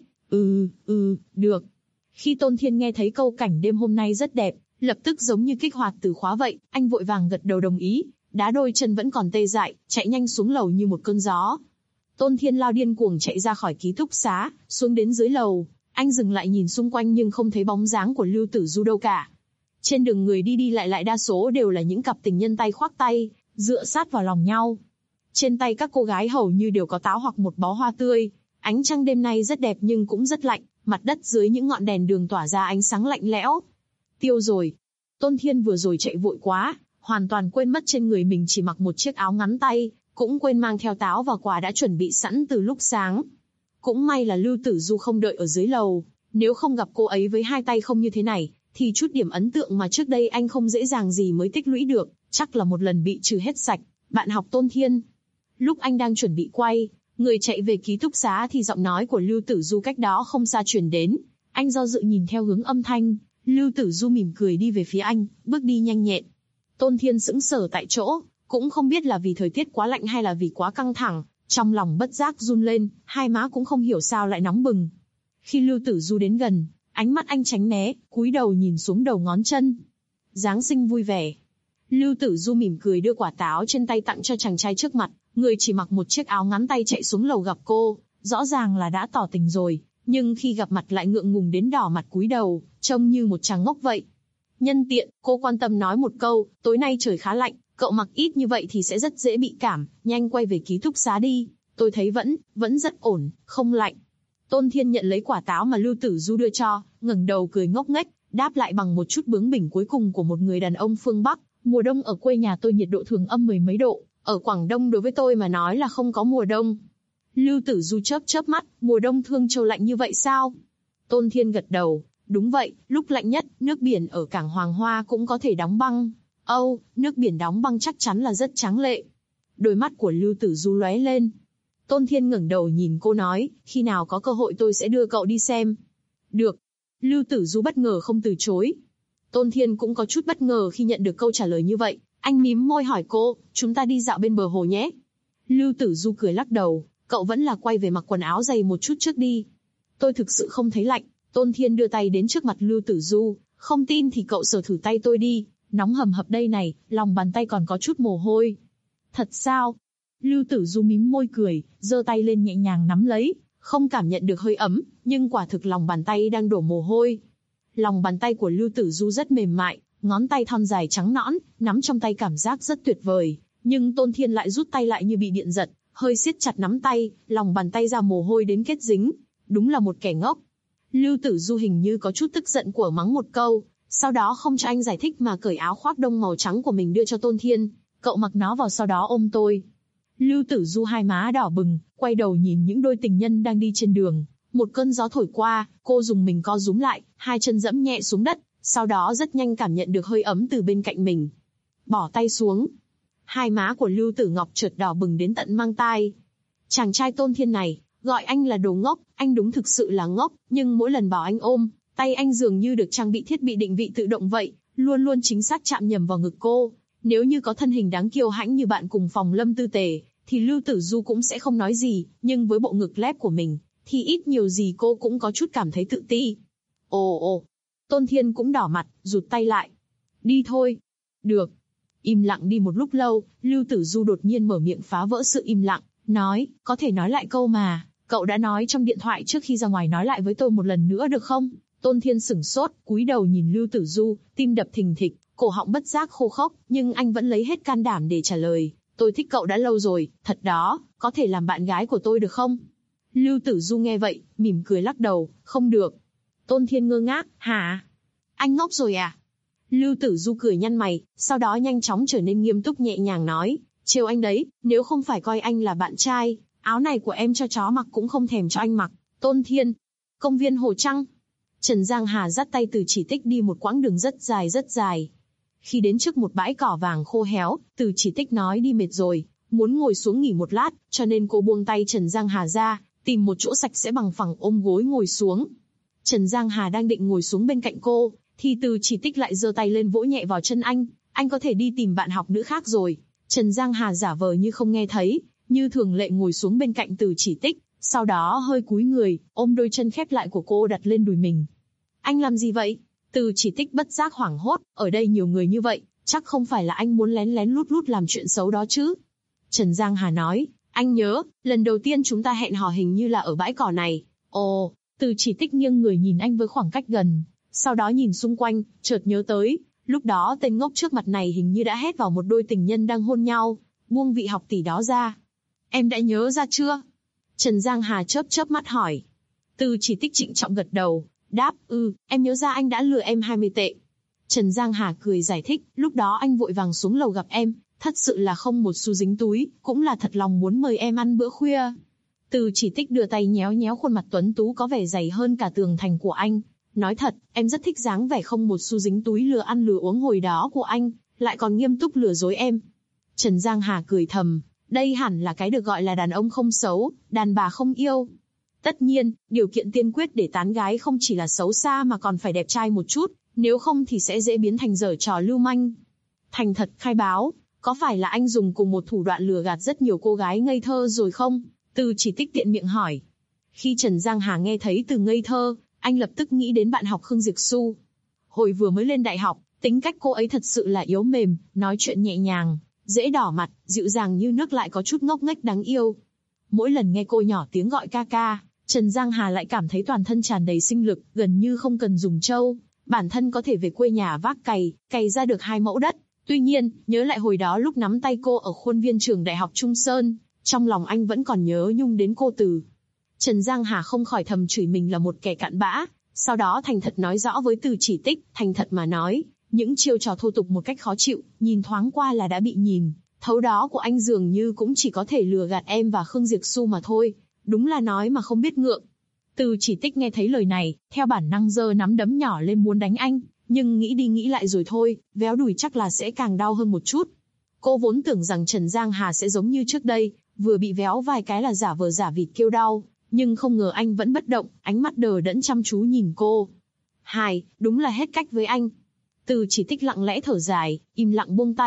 Được. Khi Tôn Thiên nghe thấy câu cảnh đêm hôm nay rất đẹp, lập tức giống như kích hoạt từ khóa vậy, anh vội vàng gật đầu đồng ý, đá đôi chân vẫn còn tê dại, chạy nhanh xuống lầu như một cơn gió. Tôn Thiên lao điên cuồng chạy ra khỏi ký túc xá, xuống đến dưới lầu, anh dừng lại nhìn xung quanh nhưng không thấy bóng dáng của Lưu Tử Du đâu cả. Trên đường người đi đi lại đa số đều là những cặp tình nhân tay khoác tay, dựa sát vào lòng nhau. Trên tay các cô gái hầu như đều có táo hoặc một bó hoa tươi. Ánh trăng đêm nay rất đẹp nhưng cũng rất lạnh, mặt đất dưới những ngọn đèn đường tỏa ra ánh sáng lạnh lẽo. Tiêu rồi. Tôn Thiên vừa rồi chạy vội quá, hoàn toàn quên mất trên người mình chỉ mặc một chiếc áo ngắn tay, cũng quên mang theo táo và quà đã chuẩn bị sẵn từ lúc sáng. Cũng may là Lưu Tử Du không đợi ở dưới lầu, nếu không gặp cô ấy với hai tay không như thế này, thì chút điểm ấn tượng mà trước đây anh không dễ dàng gì mới tích lũy được, chắc là một lần bị trừ hết sạch. Bạn học Tôn Thiên. Lúc anh đang chuẩn bị quay, người chạy về ký túc xá thì giọng nói của Lưu Tử Du cách đó không xa truyền đến. Anh do dự nhìn theo hướng âm thanh, Lưu Tử Du mỉm cười đi về phía anh, bước đi nhanh nhẹn. Tôn Thiên sững sờ tại chỗ, cũng không biết là vì thời tiết quá lạnh hay là vì quá căng thẳng, trong lòng bất giác run lên, hai má cũng không hiểu sao lại nóng bừng. Khi Lưu Tử Du đến gần, ánh mắt anh tránh né, cúi đầu nhìn xuống đầu ngón chân. Giáng sinh vui vẻ. Lưu Tử Du mỉm cười đưa quả táo trên tay tặng cho chàng trai trước mặt, người chỉ mặc một chiếc áo ngắn tay chạy xuống lầu gặp cô, rõ ràng là đã tỏ tình rồi, nhưng khi gặp mặt lại ngượng ngùng đến đỏ mặt cúi đầu, trông như một chàng ngốc vậy. Nhân tiện, cô quan tâm nói một câu, tối nay trời khá lạnh, cậu mặc ít như vậy thì sẽ rất dễ bị cảm, nhanh quay về ký túc xá đi, tôi thấy vẫn rất ổn, không lạnh. Tôn Thiên nhận lấy quả táo mà Lưu Tử Du đưa cho, ngẩng đầu cười ngốc nghếch, đáp lại bằng một chút bướng bỉnh cuối cùng của một người đàn ông phương Bắc. Mùa đông ở quê nhà tôi nhiệt độ thường âm 10 mấy độ, ở Quảng Đông đối với tôi mà nói là không có mùa đông. Lưu Tử Du chớp mắt, mùa đông Thương Châu lạnh như vậy sao? Tôn Thiên gật đầu, đúng vậy, lúc lạnh nhất, nước biển ở cảng Hoàng Hoa cũng có thể đóng băng. Nước biển đóng băng chắc chắn là rất tráng lệ. Đôi mắt của Lưu Tử Du lóe lên. Tôn Thiên ngẩng đầu nhìn cô nói, khi nào có cơ hội tôi sẽ đưa cậu đi xem. Được. Lưu Tử Du bất ngờ không từ chối. Tôn Thiên cũng có chút bất ngờ khi nhận được câu trả lời như vậy, Anh mím môi hỏi cô, chúng ta đi dạo bên bờ hồ nhé. Lưu Tử Du cười lắc đầu, cậu vẫn là quay về mặc quần áo dày một chút trước đi. Tôi thực sự không thấy lạnh. Tôn Thiên đưa tay đến trước mặt Lưu Tử Du, không tin thì cậu sờ thử tay tôi đi, nóng hầm hập đây này, lòng bàn tay còn có chút mồ hôi. Thật sao? Lưu Tử Du mím môi cười, giơ tay lên nhẹ nhàng nắm lấy, không cảm nhận được hơi ấm, nhưng quả thực lòng bàn tay đang đổ mồ hôi. Lòng bàn tay của Lưu Tử Du rất mềm mại, ngón tay thon dài trắng nõn, nắm trong tay cảm giác rất tuyệt vời. Nhưng Tôn Thiên lại rút tay lại như bị điện giật, hơi siết chặt nắm tay, lòng bàn tay ra mồ hôi đến kết dính. Đúng là một kẻ ngốc. Lưu Tử Du hình như có chút tức giận của mắng một câu, sau đó không cho anh giải thích mà cởi áo khoác đông màu trắng của mình đưa cho Tôn Thiên. Cậu mặc nó vào sau đó ôm tôi. Lưu Tử Du hai má đỏ bừng, quay đầu nhìn những đôi tình nhân đang đi trên đường. Một cơn gió thổi qua, cô dùng mình co rúm lại, hai chân dẫm nhẹ xuống đất, sau đó rất nhanh cảm nhận được hơi ấm từ bên cạnh mình. Bỏ tay xuống. Hai má của Lưu Tử Ngọc chợt đỏ bừng đến tận mang tai. Chàng trai Tôn Thiên này, gọi anh là đồ ngốc, anh đúng thực sự là ngốc, nhưng mỗi lần bảo anh ôm, tay anh dường như được trang bị thiết bị định vị tự động vậy, luôn luôn chính xác chạm nhầm vào ngực cô. Nếu như có thân hình đáng kiêu hãnh như bạn cùng phòng Lâm Tư Tề, thì Lưu Tử Du cũng sẽ không nói gì, nhưng với bộ ngực lép của mình, thì ít nhiều gì cô cũng có chút cảm thấy tự ti. Ồ, Tôn Thiên cũng đỏ mặt, rụt tay lại. Đi thôi. Được. Im lặng đi một lúc lâu, Lưu Tử Du đột nhiên mở miệng phá vỡ sự im lặng, nói, có thể nói lại câu mà, cậu đã nói trong điện thoại trước khi ra ngoài nói lại với tôi một lần nữa được không? Tôn Thiên sửng sốt, cúi đầu nhìn Lưu Tử Du, tim đập thình thịch, cổ họng bất giác khô khốc, nhưng anh vẫn lấy hết can đảm để trả lời. Tôi thích cậu đã lâu rồi, thật đó, có thể làm bạn gái của tôi được không? Lưu Tử Du nghe vậy, mỉm cười lắc đầu, không được. Tôn Thiên ngơ ngác, hả? Anh ngốc rồi à? Lưu Tử Du cười nhăn mày, sau đó nhanh chóng trở nên nghiêm túc nhẹ nhàng nói, trêu anh đấy, nếu không phải coi anh là bạn trai, áo này của em cho chó mặc cũng không thèm cho anh mặc. Tôn Thiên. Công viên Hồ Trăng. Trần Giang Hà dắt tay Từ Chỉ Tích đi một quãng đường rất dài rất dài. Khi đến trước một bãi cỏ vàng khô héo, Từ Chỉ Tích nói đi mệt rồi, muốn ngồi xuống nghỉ một lát, cho nên cô buông tay Trần Giang Hà ra, tìm một chỗ sạch sẽ bằng phẳng ôm gối ngồi xuống. Trần Giang Hà đang định ngồi xuống bên cạnh cô, thì Từ Chỉ Tích lại giơ tay lên vỗ nhẹ vào chân anh có thể đi tìm bạn học nữ khác rồi. Trần Giang Hà giả vờ như không nghe thấy, như thường lệ ngồi xuống bên cạnh Từ Chỉ Tích, sau đó hơi cúi người, ôm đôi chân khép lại của cô đặt lên đùi mình. Anh làm gì vậy? Từ Chỉ Tích bất giác hoảng hốt, ở đây nhiều người như vậy, chắc không phải là anh muốn lén lén lút lút làm chuyện xấu đó chứ? Trần Giang Hà nói, anh nhớ, lần đầu tiên chúng ta hẹn hò hình như là ở bãi cỏ này. Ồ, Từ Chỉ Tích nghiêng người nhìn anh với khoảng cách gần, sau đó nhìn xung quanh, chợt nhớ tới, lúc đó tên ngốc trước mặt này hình như đã hét vào một đôi tình nhân đang hôn nhau, buông vị học tỷ đó ra. Em đã nhớ ra chưa? Trần Giang Hà chớp chớp mắt hỏi. Từ Chỉ Tích trịnh trọng gật đầu, đáp, em nhớ ra anh đã lừa em 20 tệ. Trần Giang Hà cười giải thích, lúc đó anh vội vàng xuống lầu gặp em, thật sự là không một xu dính túi, cũng là thật lòng muốn mời em ăn bữa khuya. Từ Chỉ Tích đưa tay nhéo nhéo khuôn mặt tuấn tú có vẻ dày hơn cả tường thành của anh. Nói thật, em rất thích dáng vẻ không một xu dính túi lừa ăn lừa uống hồi đó của anh, lại còn nghiêm túc lừa dối em. Trần Giang Hà cười thầm, đây hẳn là cái được gọi là đàn ông không xấu, đàn bà không yêu. Tất nhiên, điều kiện tiên quyết để tán gái không chỉ là xấu xa mà còn phải đẹp trai một chút, nếu không thì sẽ dễ biến thành giở trò lưu manh. Thành thật khai báo, có phải là anh dùng cùng một thủ đoạn lừa gạt rất nhiều cô gái ngây thơ rồi không? Từ Chỉ Tích tiện miệng hỏi. Khi Trần Giang Hà nghe thấy từ ngây thơ, anh lập tức nghĩ đến bạn học Khương Diệp Xu. Hồi vừa mới lên đại học, tính cách cô ấy thật sự là yếu mềm, nói chuyện nhẹ nhàng, dễ đỏ mặt, dịu dàng như nước lại có chút ngốc nghếch đáng yêu. Mỗi lần nghe cô nhỏ tiếng gọi ca ca, Trần Giang Hà lại cảm thấy toàn thân tràn đầy sinh lực, gần như không cần dùng trâu, bản thân có thể về quê nhà vác cày ra được 2 mẫu đất. Tuy nhiên, nhớ lại hồi đó lúc nắm tay cô ở khuôn viên trường đại học Trung Sơn, trong lòng anh vẫn còn nhớ nhung đến cô Từ. Trần Giang Hà không khỏi thầm chửi mình là một kẻ cặn bã, sau đó thành thật nói rõ với Từ Chỉ Tích, thành thật mà nói, những chiêu trò thô tục một cách khó chịu, nhìn thoáng qua là đã bị nhìn thấu đó của anh dường như cũng chỉ có thể lừa gạt em và Khương Diệp Xu mà thôi, đúng là nói mà không biết ngượng. Từ Chỉ Tích nghe thấy lời này, theo bản năng giơ nắm đấm nhỏ lên muốn đánh anh, nhưng nghĩ đi nghĩ lại rồi thôi, véo đùi chắc là sẽ càng đau hơn một chút. Cô vốn tưởng rằng Trần Giang Hà sẽ giống như trước đây, vừa bị véo vài cái là giả vờ giả vịt kêu đau, nhưng không ngờ anh vẫn bất động, ánh mắt đờ đẫn chăm chú nhìn cô. Đúng là hết cách với anh. Từ Chỉ Tích lặng lẽ thở dài, im lặng buông tay,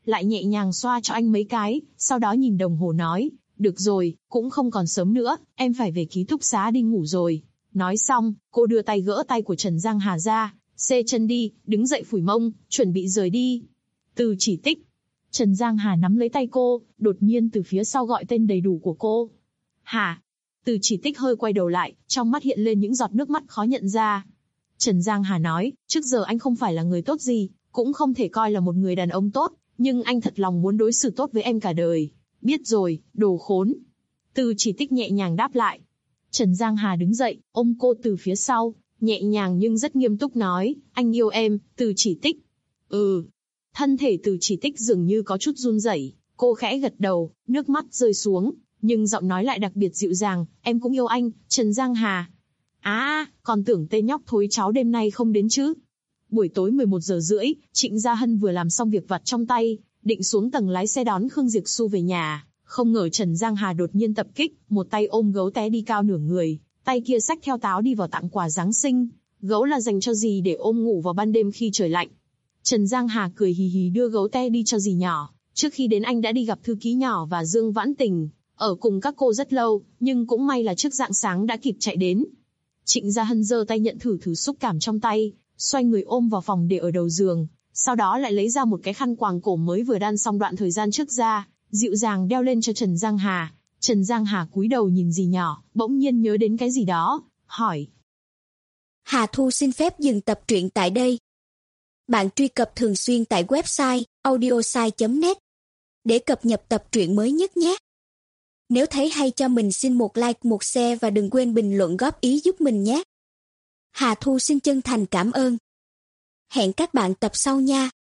lại nhẹ nhàng xoa cho anh mấy cái, sau đó nhìn đồng hồ nói, được rồi, cũng không còn sớm nữa, em phải về ký túc xá đi ngủ rồi. Nói xong, cô đưa tay gỡ tay của Trần Giang Hà ra, xê chân đi, đứng dậy phủi mông, chuẩn bị rời đi. Từ Chỉ Tích. Trần Giang Hà nắm lấy tay cô, đột nhiên từ phía sau gọi tên đầy đủ của cô. Hà. Từ Chỉ Tích hơi quay đầu lại, trong mắt hiện lên những giọt nước mắt khó nhận ra. Trần Giang Hà nói, trước giờ anh không phải là người tốt gì, cũng không thể coi là một người đàn ông tốt, nhưng anh thật lòng muốn đối xử tốt với em cả đời. Biết rồi, đồ khốn. Từ Chỉ Tích nhẹ nhàng đáp lại. Trần Giang Hà đứng dậy, ôm cô từ phía sau, nhẹ nhàng nhưng rất nghiêm túc nói, anh yêu em, Từ Chỉ Tích. Ừ. Thân thể Từ Chỉ Tích dường như có chút run rẩy, cô khẽ gật đầu, nước mắt rơi xuống, nhưng giọng nói lại đặc biệt dịu dàng, em cũng yêu anh, Trần Giang Hà. Còn tưởng tên nhóc thối cháu đêm nay không đến chứ. Buổi tối 11 giờ rưỡi, Trịnh Gia Hân vừa làm xong việc vặt trong tay, định xuống tầng lái xe đón Khương Diệp Xu về nhà, không ngờ Trần Giang Hà đột nhiên tập kích, một tay ôm gấu té đi cao nửa người, tay kia xách theo táo đi vào tặng quà Giáng sinh. Gấu là dành cho dì để ôm ngủ vào ban đêm khi trời lạnh. Trần Giang Hà cười hì hì đưa gấu té đi cho dì nhỏ, trước khi đến anh đã đi gặp thư ký nhỏ và Dương Vãn Tình, ở cùng các cô rất lâu, nhưng cũng may là trước rạng sáng đã kịp chạy đến. Trịnh Gia Hân giơ tay nhận thử xúc cảm trong tay, xoay người ôm vào phòng để ở đầu giường, sau đó lại lấy ra một cái khăn quàng cổ mới vừa đan xong đoạn thời gian trước ra, dịu dàng đeo lên cho Trần Giang Hà. Trần Giang Hà cúi đầu nhìn dì nhỏ, bỗng nhiên nhớ đến cái gì đó, hỏi. Hà Thu xin phép dừng tập truyện tại đây. Bạn truy cập thường xuyên tại website audiosai.net để cập nhật tập truyện mới nhất nhé. Nếu thấy hay cho mình xin một like, một share và đừng quên bình luận góp ý giúp mình nhé. Hà Thu xin chân thành cảm ơn. Hẹn các bạn tập sau nha.